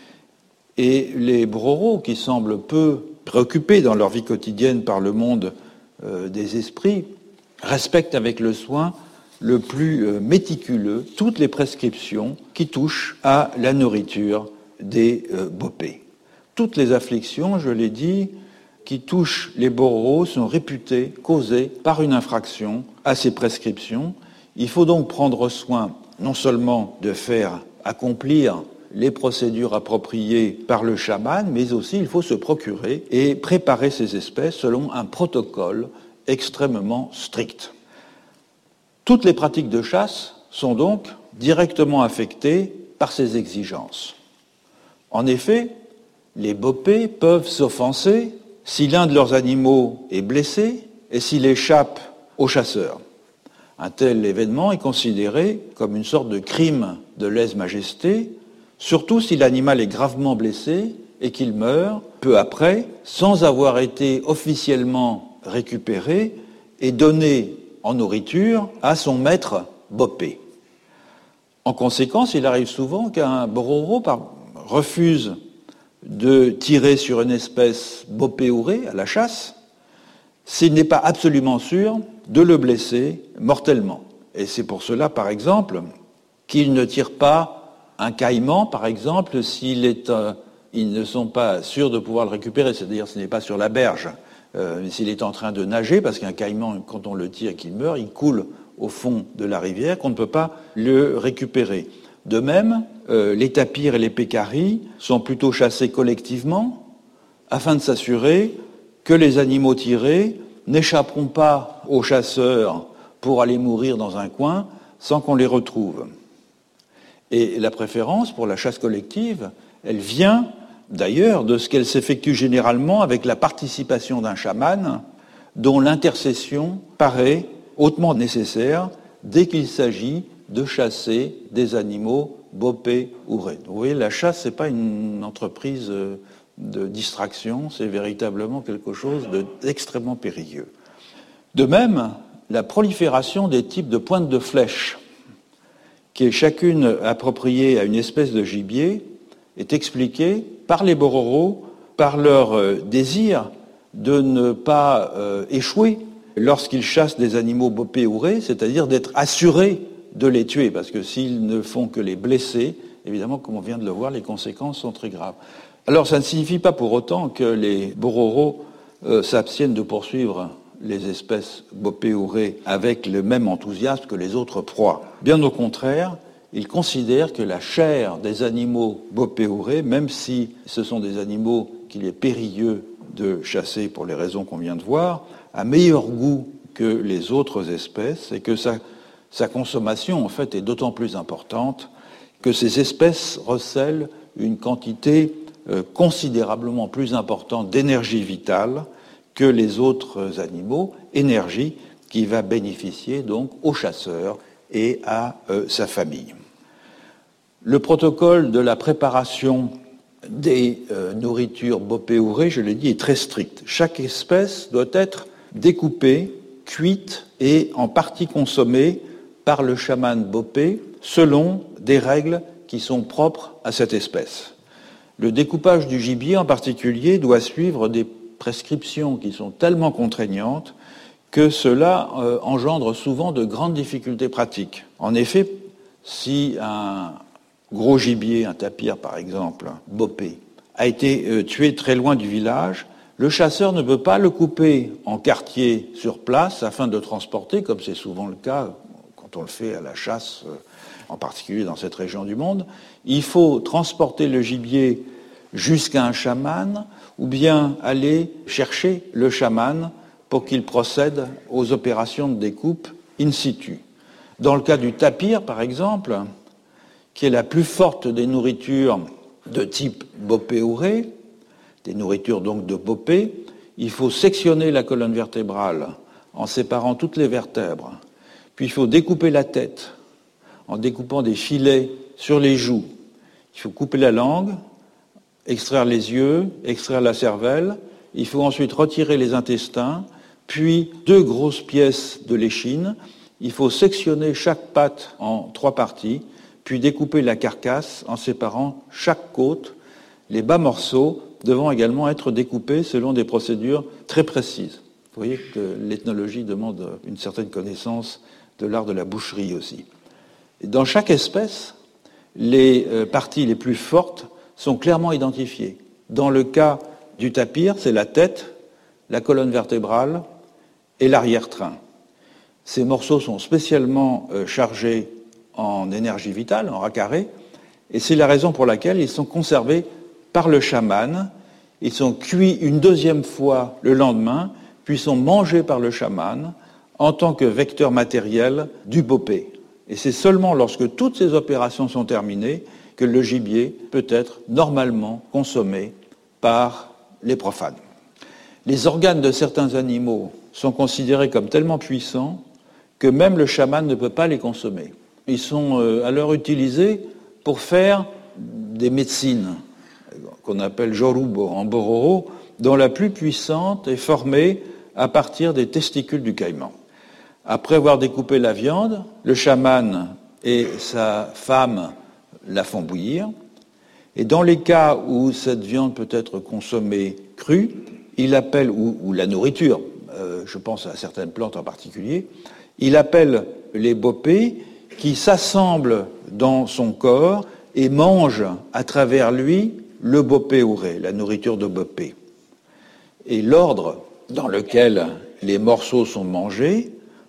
[SPEAKER 4] Et les Bororo, qui semblent peu préoccupés dans leur vie quotidienne par le monde des esprits, respectent avec le soin le plus méticuleux toutes les prescriptions qui touchent à la nourriture des bopés. Toutes les afflictions, je l'ai dit, qui touchent les Bororo sont réputées causées par une infraction à ces prescriptions. Il faut donc prendre soin non seulement de faire accomplir les procédures appropriées par le chaman, mais aussi il faut se procurer et préparer ces espèces selon un protocole extrêmement strict. Toutes les pratiques de chasse sont donc directement affectées par ces exigences. En effet, les bopés peuvent s'offenser si l'un de leurs animaux est blessé et s'il échappe aux chasseurs. Un tel événement est considéré comme une sorte de crime de lèse-majesté, surtout si l'animal est gravement blessé et qu'il meurt peu après, sans avoir été officiellement récupéré et donné en nourriture à son maître bopé. En conséquence, il arrive souvent qu'un Bororo refuse de tirer sur une espèce bopéourée à la chasse s'il n'est pas absolument sûr de le blesser mortellement. Et c'est pour cela, par exemple, qu'il ne tire pas un caïman, par exemple, ils ne sont pas sûrs de pouvoir le récupérer, c'est-à-dire ce n'est pas sur la berge, s'il est en train de nager, parce qu'un caïman, quand on le tire et qu'il meurt, il coule au fond de la rivière qu'on ne peut pas le récupérer. De même, les tapirs et les pécaris sont plutôt chassés collectivement afin de s'assurer que les animaux tirés n'échapperont pas aux chasseurs pour aller mourir dans un coin sans qu'on les retrouve. Et la préférence pour la chasse collective, elle vient d'ailleurs de ce qu'elle s'effectue généralement avec la participation d'un chaman dont l'intercession paraît hautement nécessaire dès qu'il s'agit de chasser des animaux bopés ou raies. Vous voyez, la chasse, ce n'est pas une entreprise de distraction, c'est véritablement quelque chose d'extrêmement périlleux. De même, la prolifération des types de pointes de flèches, qui est chacune appropriée à une espèce de gibier, est expliquée par les bororos, par leur désir de ne pas échouer lorsqu'ils chassent des animaux bopés ou raies, c'est-à-dire d'être assurés de les tuer, parce que s'ils ne font que les blesser, évidemment, comme on vient de le voir, les conséquences sont très graves. Alors, ça ne signifie pas pour autant que les bororos s'abstiennent de poursuivre les espèces bopées ou raies avec le même enthousiasme que les autres proies. Bien au contraire, ils considèrent que la chair des animaux bopés ou raies, même si ce sont des animaux qu'il est périlleux de chasser pour les raisons qu'on vient de voir, a meilleur goût que les autres espèces et que sa consommation, en fait, est d'autant plus importante que ces espèces recèlent une quantité considérablement plus importante d'énergie vitale que les autres animaux, énergie qui va bénéficier donc au chasseur et à sa famille. Le protocole de la préparation des nourritures bopées ou raies, je l'ai dit, est très strict. Chaque espèce doit être découpée, cuite et en partie consommée par le chaman bopé selon des règles qui sont propres à cette espèce. Le découpage du gibier en particulier doit suivre des prescriptions qui sont tellement contraignantes que cela engendre souvent de grandes difficultés pratiques. En effet, si un gros gibier, un tapir par exemple, bopé, a été tué très loin du village, le chasseur ne peut pas le couper en quartier sur place afin de le transporter, comme c'est souvent le cas quand on le fait à la chasse, en particulier dans cette région du monde. Il faut transporter le gibier jusqu'à un chaman ou bien aller chercher le chaman pour qu'il procède aux opérations de découpe in situ. Dans le cas du tapir, par exemple, qui est la plus forte des nourritures de type bopé ou raies, des nourritures donc de bopé, il faut sectionner la colonne vertébrale en séparant toutes les vertèbres. Puis il faut découper la tête en découpant des filets sur les joues. Il faut couper la langue, extraire les yeux, extraire la cervelle. Il faut ensuite retirer les intestins, puis 2 grosses pièces de l'échine. Il faut sectionner chaque patte en 3 parties, puis découper la carcasse en séparant chaque côte, les bas morceaux devant également être découpés selon des procédures très précises. Vous voyez que l'ethnologie demande une certaine connaissance de l'art de la boucherie aussi. Et dans chaque espèce, les parties les plus fortes sont clairement identifiées. Dans le cas du tapir, c'est la tête, la colonne vertébrale et l'arrière-train. Ces morceaux sont spécialement chargés en énergie vitale, en racarré, et c'est la raison pour laquelle ils sont conservés par le chaman. Ils sont cuits une 2e fois le lendemain, puis sont mangés par le chaman en tant que vecteur matériel du bopé. Et c'est seulement lorsque toutes ces opérations sont terminées que le gibier peut être normalement consommé par les profanes. Les organes de certains animaux sont considérés comme tellement puissants que même le chaman ne peut pas les consommer. Ils sont alors utilisés pour faire des médecines qu'on appelle jorubo en bororo, dont la plus puissante est formée à partir des testicules du caïman. Après avoir découpé la viande, le chaman et sa femme la font bouillir. Et dans les cas où cette viande peut être consommée crue, il appelle, ou la nourriture, je pense à certaines plantes en particulier, il appelle les bopés qui s'assemblent dans son corps et mangent à travers lui le bopé ou raies, la nourriture de bopé. Et l'ordre dans lequel les morceaux sont mangés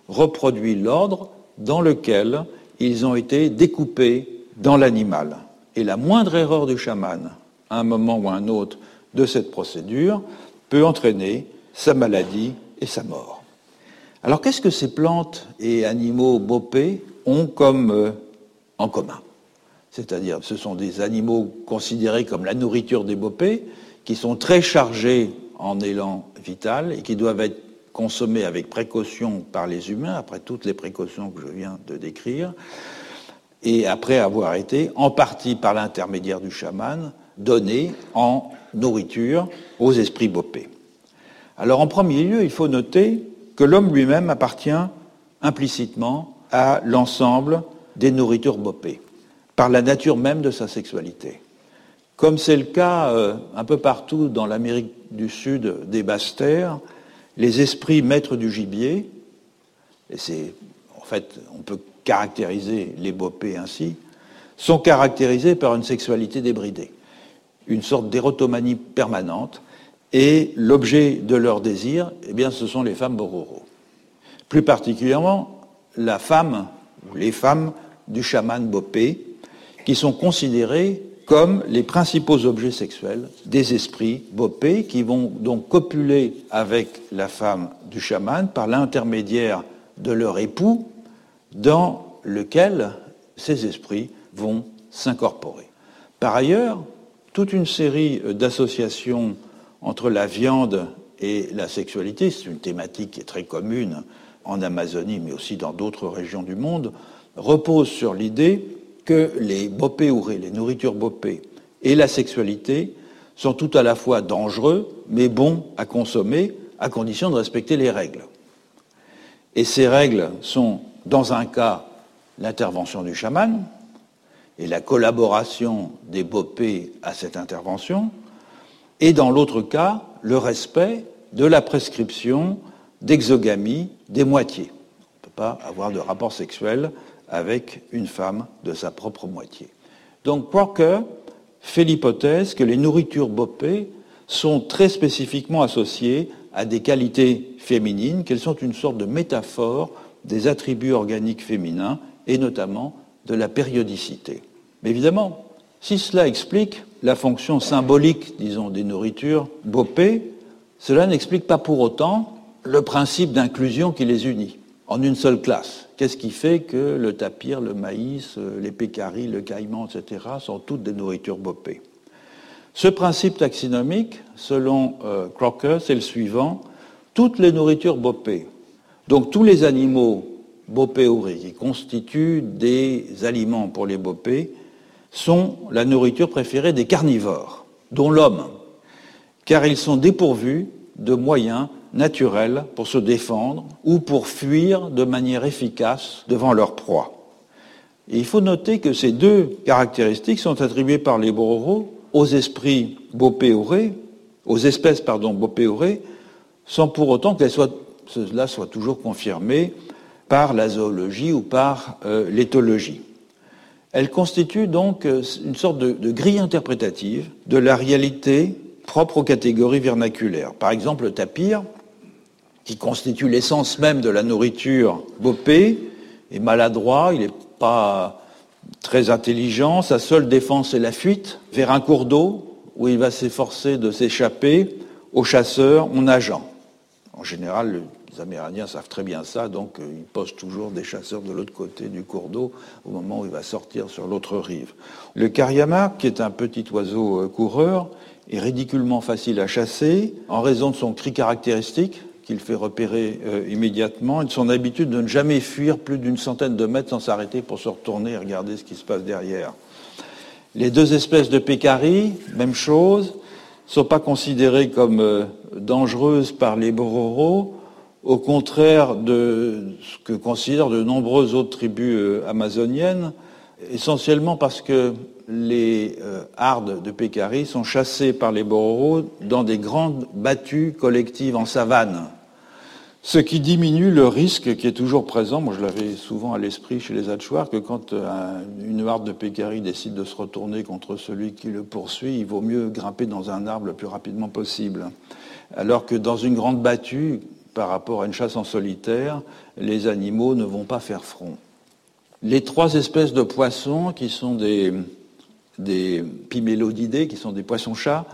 [SPEAKER 4] reproduit l'ordre dans lequel ils ont été découpés dans l'animal. Et la moindre erreur du chaman, à un moment ou à un autre de cette procédure, peut entraîner sa maladie et sa mort. Alors qu'est-ce que ces plantes et animaux bopés ont en commun ? C'est-à-dire, ce sont des animaux considérés comme la nourriture des bopés, qui sont très chargés en élan vital et qui doivent être consommés avec précaution par les humains, après toutes les précautions que je viens de décrire, et après avoir été, en partie par l'intermédiaire du chaman, donnés en nourriture aux esprits bopés. Alors en premier lieu, il faut noter que l'homme lui-même appartient implicitement à l'ensemble des nourritures bopées, par la nature même de sa sexualité. Comme c'est le cas un peu partout dans l'Amérique du Sud des basses-terres, les esprits maîtres du gibier, et en fait, on peut caractériser les bopés ainsi, sont caractérisés par une sexualité débridée, une sorte d'érotomanie permanente, et l'objet de leur désir, eh bien, ce sont les femmes bororo. Plus particulièrement, la femme, ou les femmes du chaman bopé, qui sont considérés comme les principaux objets sexuels des esprits bopés, qui vont donc copuler avec la femme du chaman par l'intermédiaire de leur époux, dans lequel ces esprits vont s'incorporer. Par ailleurs, toute une série d'associations entre la viande et la sexualité, c'est une thématique qui est très commune en Amazonie, mais aussi dans d'autres régions du monde, repose sur l'idée que les bopé ouré, les nourritures bopé, et la sexualité sont tout à la fois dangereux, mais bons à consommer, à condition de respecter les règles. Et ces règles sont, dans un cas, l'intervention du chaman et la collaboration des bopés à cette intervention, et dans l'autre cas, le respect de la prescription d'exogamie des moitiés. On ne peut pas avoir de rapport sexuel avec une femme de sa propre moitié. Donc Crocker fait l'hypothèse que les nourritures bopées sont très spécifiquement associées à des qualités féminines, qu'elles sont une sorte de métaphore des attributs organiques féminins, et notamment de la périodicité. Mais évidemment, si cela explique la fonction symbolique, disons, des nourritures bopées, cela n'explique pas pour autant le principe d'inclusion qui les unit en une seule classe. Qu'est-ce qui fait que le tapir, le maïs, les pécaris, le caïman, etc., sont toutes des nourritures bopées ? Ce principe taxinomique, selon Crocker, c'est le suivant. Toutes les nourritures bopées, donc tous les animaux bopé-ourés qui constituent des aliments pour les bopés, sont la nourriture préférée des carnivores, dont l'homme, car ils sont dépourvus de moyens naturels pour se défendre ou pour fuir de manière efficace devant leur proie. Et il faut noter que ces deux caractéristiques sont attribuées par les bororo aux esprits bopé-ourés, aux espèces bopé-ourés, sans pour autant que cela soit toujours confirmé par la zoologie ou par l'éthologie. Elle constitue donc une sorte de grille interprétative de la réalité propre aux catégories vernaculaires. Par exemple, le tapir, qui constitue l'essence même de la nourriture bopée, est maladroit, il n'est pas très intelligent, sa seule défense est la fuite vers un cours d'eau où il va s'efforcer de s'échapper aux chasseurs en nageant. En général, les Amérindiens savent très bien ça, donc ils postent toujours des chasseurs de l'autre côté du cours d'eau au moment où il va sortir sur l'autre rive. Le cariama, qui est un petit oiseau coureur, est ridiculement facile à chasser en raison de son cri caractéristique qu'il fait repérer immédiatement et de son habitude de ne jamais fuir plus d'une centaine de mètres sans s'arrêter pour se retourner et regarder ce qui se passe derrière. Les deux espèces de pécaris, même chose, ne sont pas considérées comme dangereuses par les bororo, au contraire de ce que considèrent de nombreuses autres tribus amazoniennes, essentiellement parce que les hardes de pécaris sont chassés par les bororo dans des grandes battues collectives en savane, ce qui diminue le risque qui est toujours présent. Moi, je l'avais souvent à l'esprit chez les Achuars, que quand une harde de pécaris décide de se retourner contre celui qui le poursuit, il vaut mieux grimper dans un arbre le plus rapidement possible. Alors que dans une grande battue, par rapport à une chasse en solitaire, les animaux ne vont pas faire front. Les 3 espèces de poissons, qui sont des pimélodidés, qui sont des poissons-chats,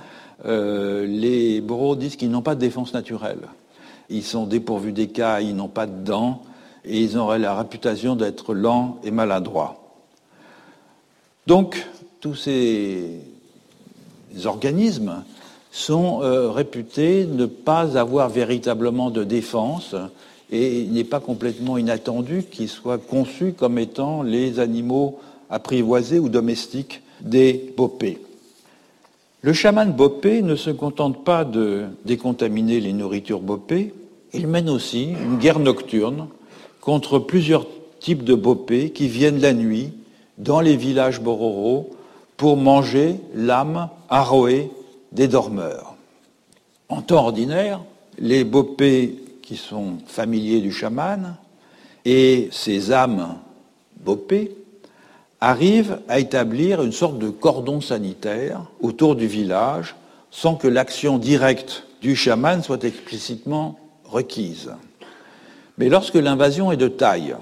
[SPEAKER 4] les boreaux disent qu'ils n'ont pas de défense naturelle. Ils sont dépourvus d'écailles, ils n'ont pas de dents, et ils auraient la réputation d'être lents et maladroits. Donc, tous ces organismes sont réputés ne pas avoir véritablement de défense, et il n'est pas complètement inattendu qu'ils soient conçus comme étant les animaux apprivoisés ou domestiques des bopés. Le chaman bopé ne se contente pas de décontaminer les nourritures bopées, il mène aussi une guerre nocturne contre plusieurs types de bopés qui viennent la nuit dans les villages bororo pour manger l'âme arroée des dormeurs. En temps ordinaire, les bopés qui sont familiers du chaman et ces âmes bopées arrivent à établir une sorte de cordon sanitaire autour du village sans que l'action directe du chaman soit explicitement requise. Mais lorsque l'invasion est de taille,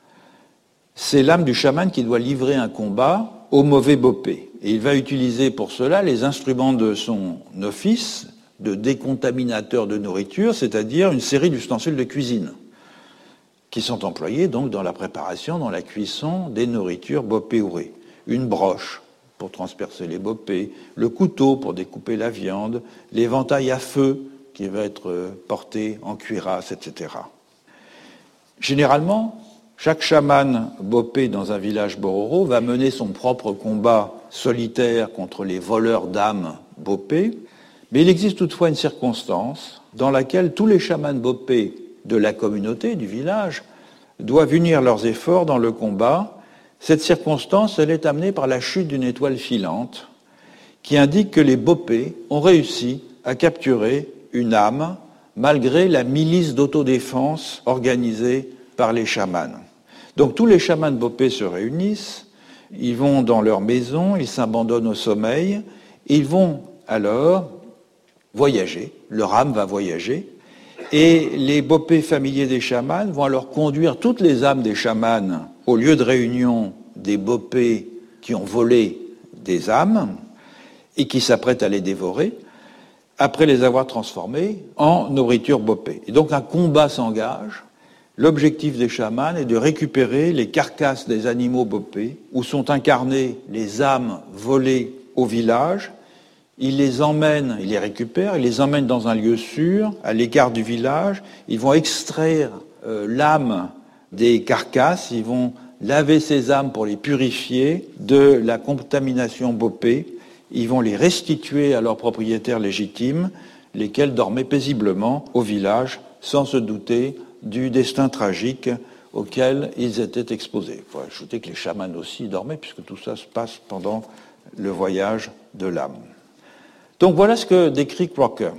[SPEAKER 4] c'est l'âme du chaman qui doit livrer un combat au mauvais bopé. Et il va utiliser pour cela les instruments de son office de décontaminateur de nourriture, c'est-à-dire une série d'ustensiles de cuisine qui sont employés donc dans la préparation, dans la cuisson des nourritures bopé-ouré. Une broche pour transpercer les bopés, le couteau pour découper la viande, l'éventail à feu qui va être porté en cuirasse, etc. Généralement, chaque chaman bopé dans un village bororo va mener son propre combat solitaire contre les voleurs d'âmes bopés, mais il existe toutefois une circonstance dans laquelle tous les chamans bopés de la communauté, du village, doivent unir leurs efforts dans le combat. Cette circonstance, elle est amenée par la chute d'une étoile filante qui indique que les bopés ont réussi à capturer une âme malgré la milice d'autodéfense organisée par les chamans. Donc tous les chamans bopés se réunissent, ils vont dans leur maison, ils s'abandonnent au sommeil, ils vont alors voyager, leur âme va voyager, et les bopés familiers des chamans vont alors conduire toutes les âmes des chamans au lieu de réunion des bopés qui ont volé des âmes et qui s'apprêtent à les dévorer, après les avoir transformés en nourriture bopée. Et donc un combat s'engage. L'objectif des chamans est de récupérer les carcasses des animaux bopés où sont incarnées les âmes volées au village. Ils les emmènent, ils les récupèrent, ils les emmènent dans un lieu sûr, à l'écart du village. Ils vont extraire l'âme des carcasses, ils vont laver ces âmes pour les purifier de la contamination bopée. Ils vont les restituer à leurs propriétaires légitimes, lesquels dormaient paisiblement au village, sans se douter du destin tragique auquel ils étaient exposés. Il faut ajouter que les chamans aussi dormaient, puisque tout ça se passe pendant le voyage de l'âme. Donc voilà ce que décrit Crocker.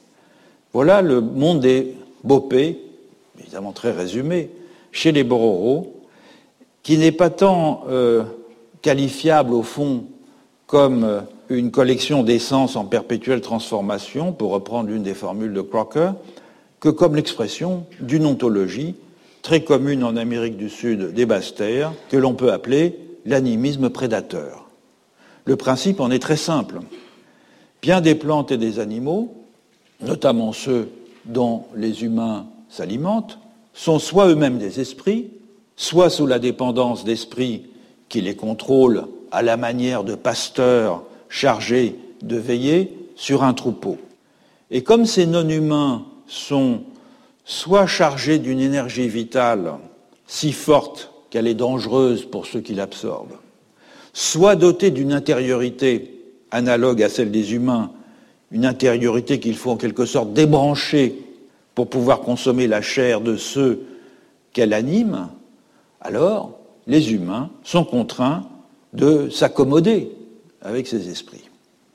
[SPEAKER 4] Voilà le monde des bopés, évidemment très résumé, chez les bororo, qui n'est pas tant qualifiable au fond comme une collection d'essences en perpétuelle transformation, pour reprendre l'une des formules de Crocker, que comme l'expression d'une ontologie très commune en Amérique du Sud des Basses-Terres, que l'on peut appeler l'animisme prédateur. Le principe en est très simple. Bien des plantes et des animaux, notamment ceux dont les humains s'alimentent, sont soit eux-mêmes des esprits, soit sous la dépendance d'esprits qui les contrôlent à la manière de pasteurs chargés de veiller sur un troupeau. Et comme ces non-humains sont soit chargés d'une énergie vitale si forte qu'elle est dangereuse pour ceux qui l'absorbent, soit dotés d'une intériorité analogue à celle des humains, une intériorité qu'il faut en quelque sorte débrancher pour pouvoir consommer la chair de ceux qu'elle anime, alors les humains sont contraints de s'accommoder avec ces esprits.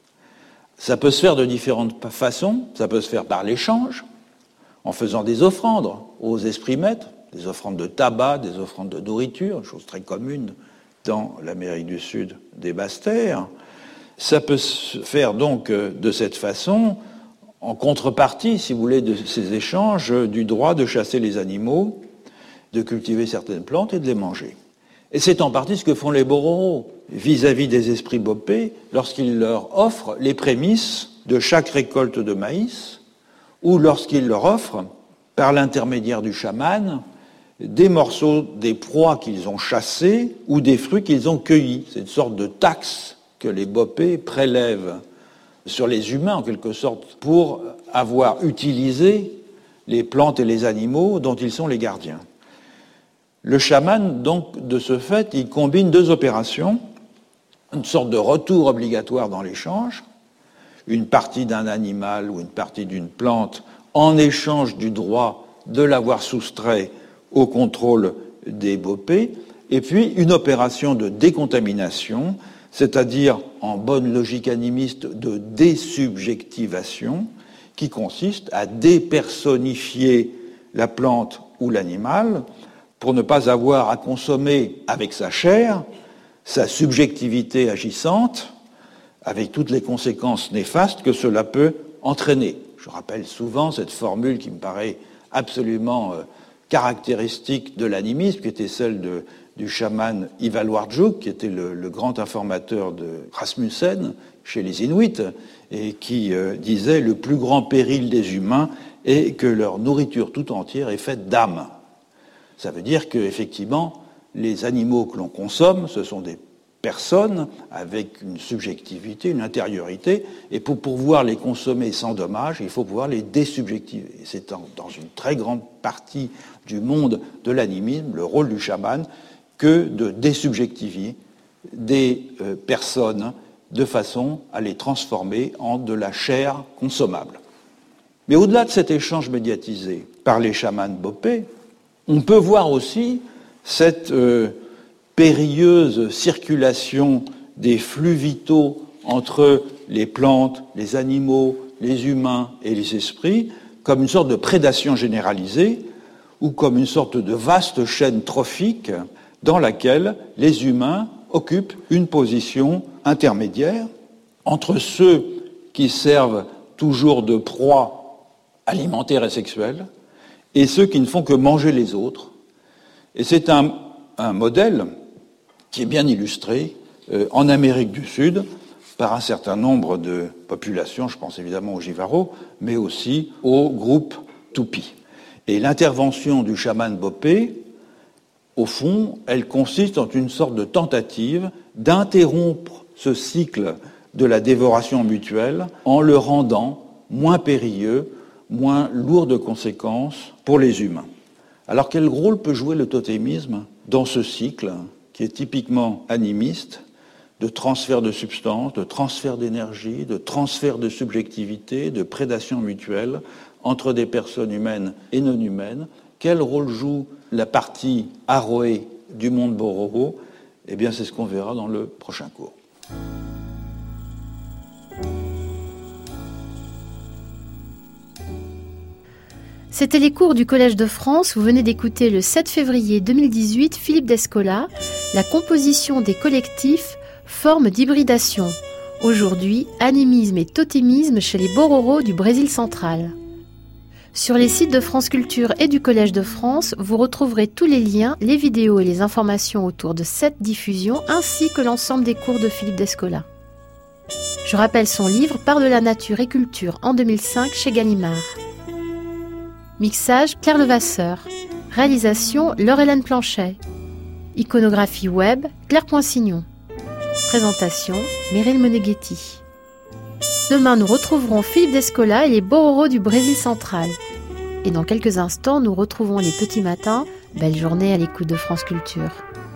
[SPEAKER 4] Ça peut se faire de différentes façons, ça peut se faire par l'échange, en faisant des offrandes aux esprits maîtres, des offrandes de tabac, des offrandes de nourriture, chose très commune dans l'Amérique du Sud des Basses-Terres. Ça peut se faire donc de cette façon en contrepartie, si vous voulez, de ces échanges, du droit de chasser les animaux, de cultiver certaines plantes et de les manger. Et c'est en partie ce que font les Bororo vis-à-vis des esprits Bopé lorsqu'ils leur offrent les prémices de chaque récolte de maïs ou lorsqu'ils leur offrent, par l'intermédiaire du chaman, des morceaux des proies qu'ils ont chassées ou des fruits qu'ils ont cueillis. C'est une sorte de taxe que les Bopé prélèvent sur les humains, en quelque sorte, pour avoir utilisé les plantes et les animaux dont ils sont les gardiens. Le chaman, donc, de ce fait, il combine deux opérations, une sorte de retour obligatoire dans l'échange, une partie d'un animal ou une partie d'une plante en échange du droit de l'avoir soustrait au contrôle des Bopé, et puis une opération de décontamination, c'est-à-dire, en bonne logique animiste, de désubjectivation, qui consiste à dépersonnifier la plante ou l'animal, pour ne pas avoir à consommer avec sa chair, sa subjectivité agissante, avec toutes les conséquences néfastes que cela peut entraîner. Je rappelle souvent cette formule qui me paraît absolument caractéristique de l'animisme, qui était celle du chaman Ivalwarjuk, qui était le grand informateur de Rasmussen chez les Inuits, et qui disait « Le plus grand péril des humains est que leur nourriture tout entière est faite d'âme ». Ça veut dire qu'effectivement, les animaux que l'on consomme, ce sont des personnes avec une subjectivité, une intériorité, et pour pouvoir les consommer sans dommage, il faut pouvoir les désubjectiver. C'est dans une très grande partie du monde de l'animisme, le rôle du chaman, que de désubjectiver des personnes de façon à les transformer en de la chair consommable. Mais au-delà de cet échange médiatisé par les chamans Bopé, on peut voir aussi cette périlleuse circulation des flux vitaux entre les plantes, les animaux, les humains et les esprits comme une sorte de prédation généralisée ou comme une sorte de vaste chaîne trophique dans laquelle les humains occupent une position intermédiaire entre ceux qui servent toujours de proie alimentaire et sexuelle et ceux qui ne font que manger les autres. Et c'est un modèle qui est bien illustré en Amérique du Sud par un certain nombre de populations, je pense évidemment aux Jivaros, mais aussi aux groupes Tupi. Et l'intervention du chaman Bopé, au fond, elle consiste en une sorte de tentative d'interrompre ce cycle de la dévoration mutuelle en le rendant moins périlleux, moins lourd de conséquences pour les humains. Alors quel rôle peut jouer le totémisme dans ce cycle qui est typiquement animiste, de transfert de substances, de transfert d'énergie, de transfert de subjectivité, de prédation mutuelle entre des personnes humaines et non humaines? Quel rôle joue la partie Aroé du monde Bororo? Eh bien, c'est ce qu'on verra dans le prochain cours.
[SPEAKER 2] C'était les cours du Collège de France. Vous venez d'écouter le 7 février 2018 Philippe Descola, la composition des collectifs, forme d'hybridation. Aujourd'hui, animisme et totémisme chez les Bororo du Brésil central. Sur les sites de France Culture et du Collège de France, vous retrouverez tous les liens, les vidéos et les informations autour de cette diffusion, ainsi que l'ensemble des cours de Philippe Descola. Je rappelle son livre « Par de la nature et culture » en 2005 chez Gallimard. Mixage Claire Levasseur. Réalisation Laure-Hélène Planchet. Iconographie web Claire Poinsignon. Présentation Meryl Moneghetti. Demain, nous retrouverons Philippe Descola et les Bororo du Brésil central. Et dans quelques instants, nous retrouvons les petits matins. Belle journée à l'écoute de France Culture.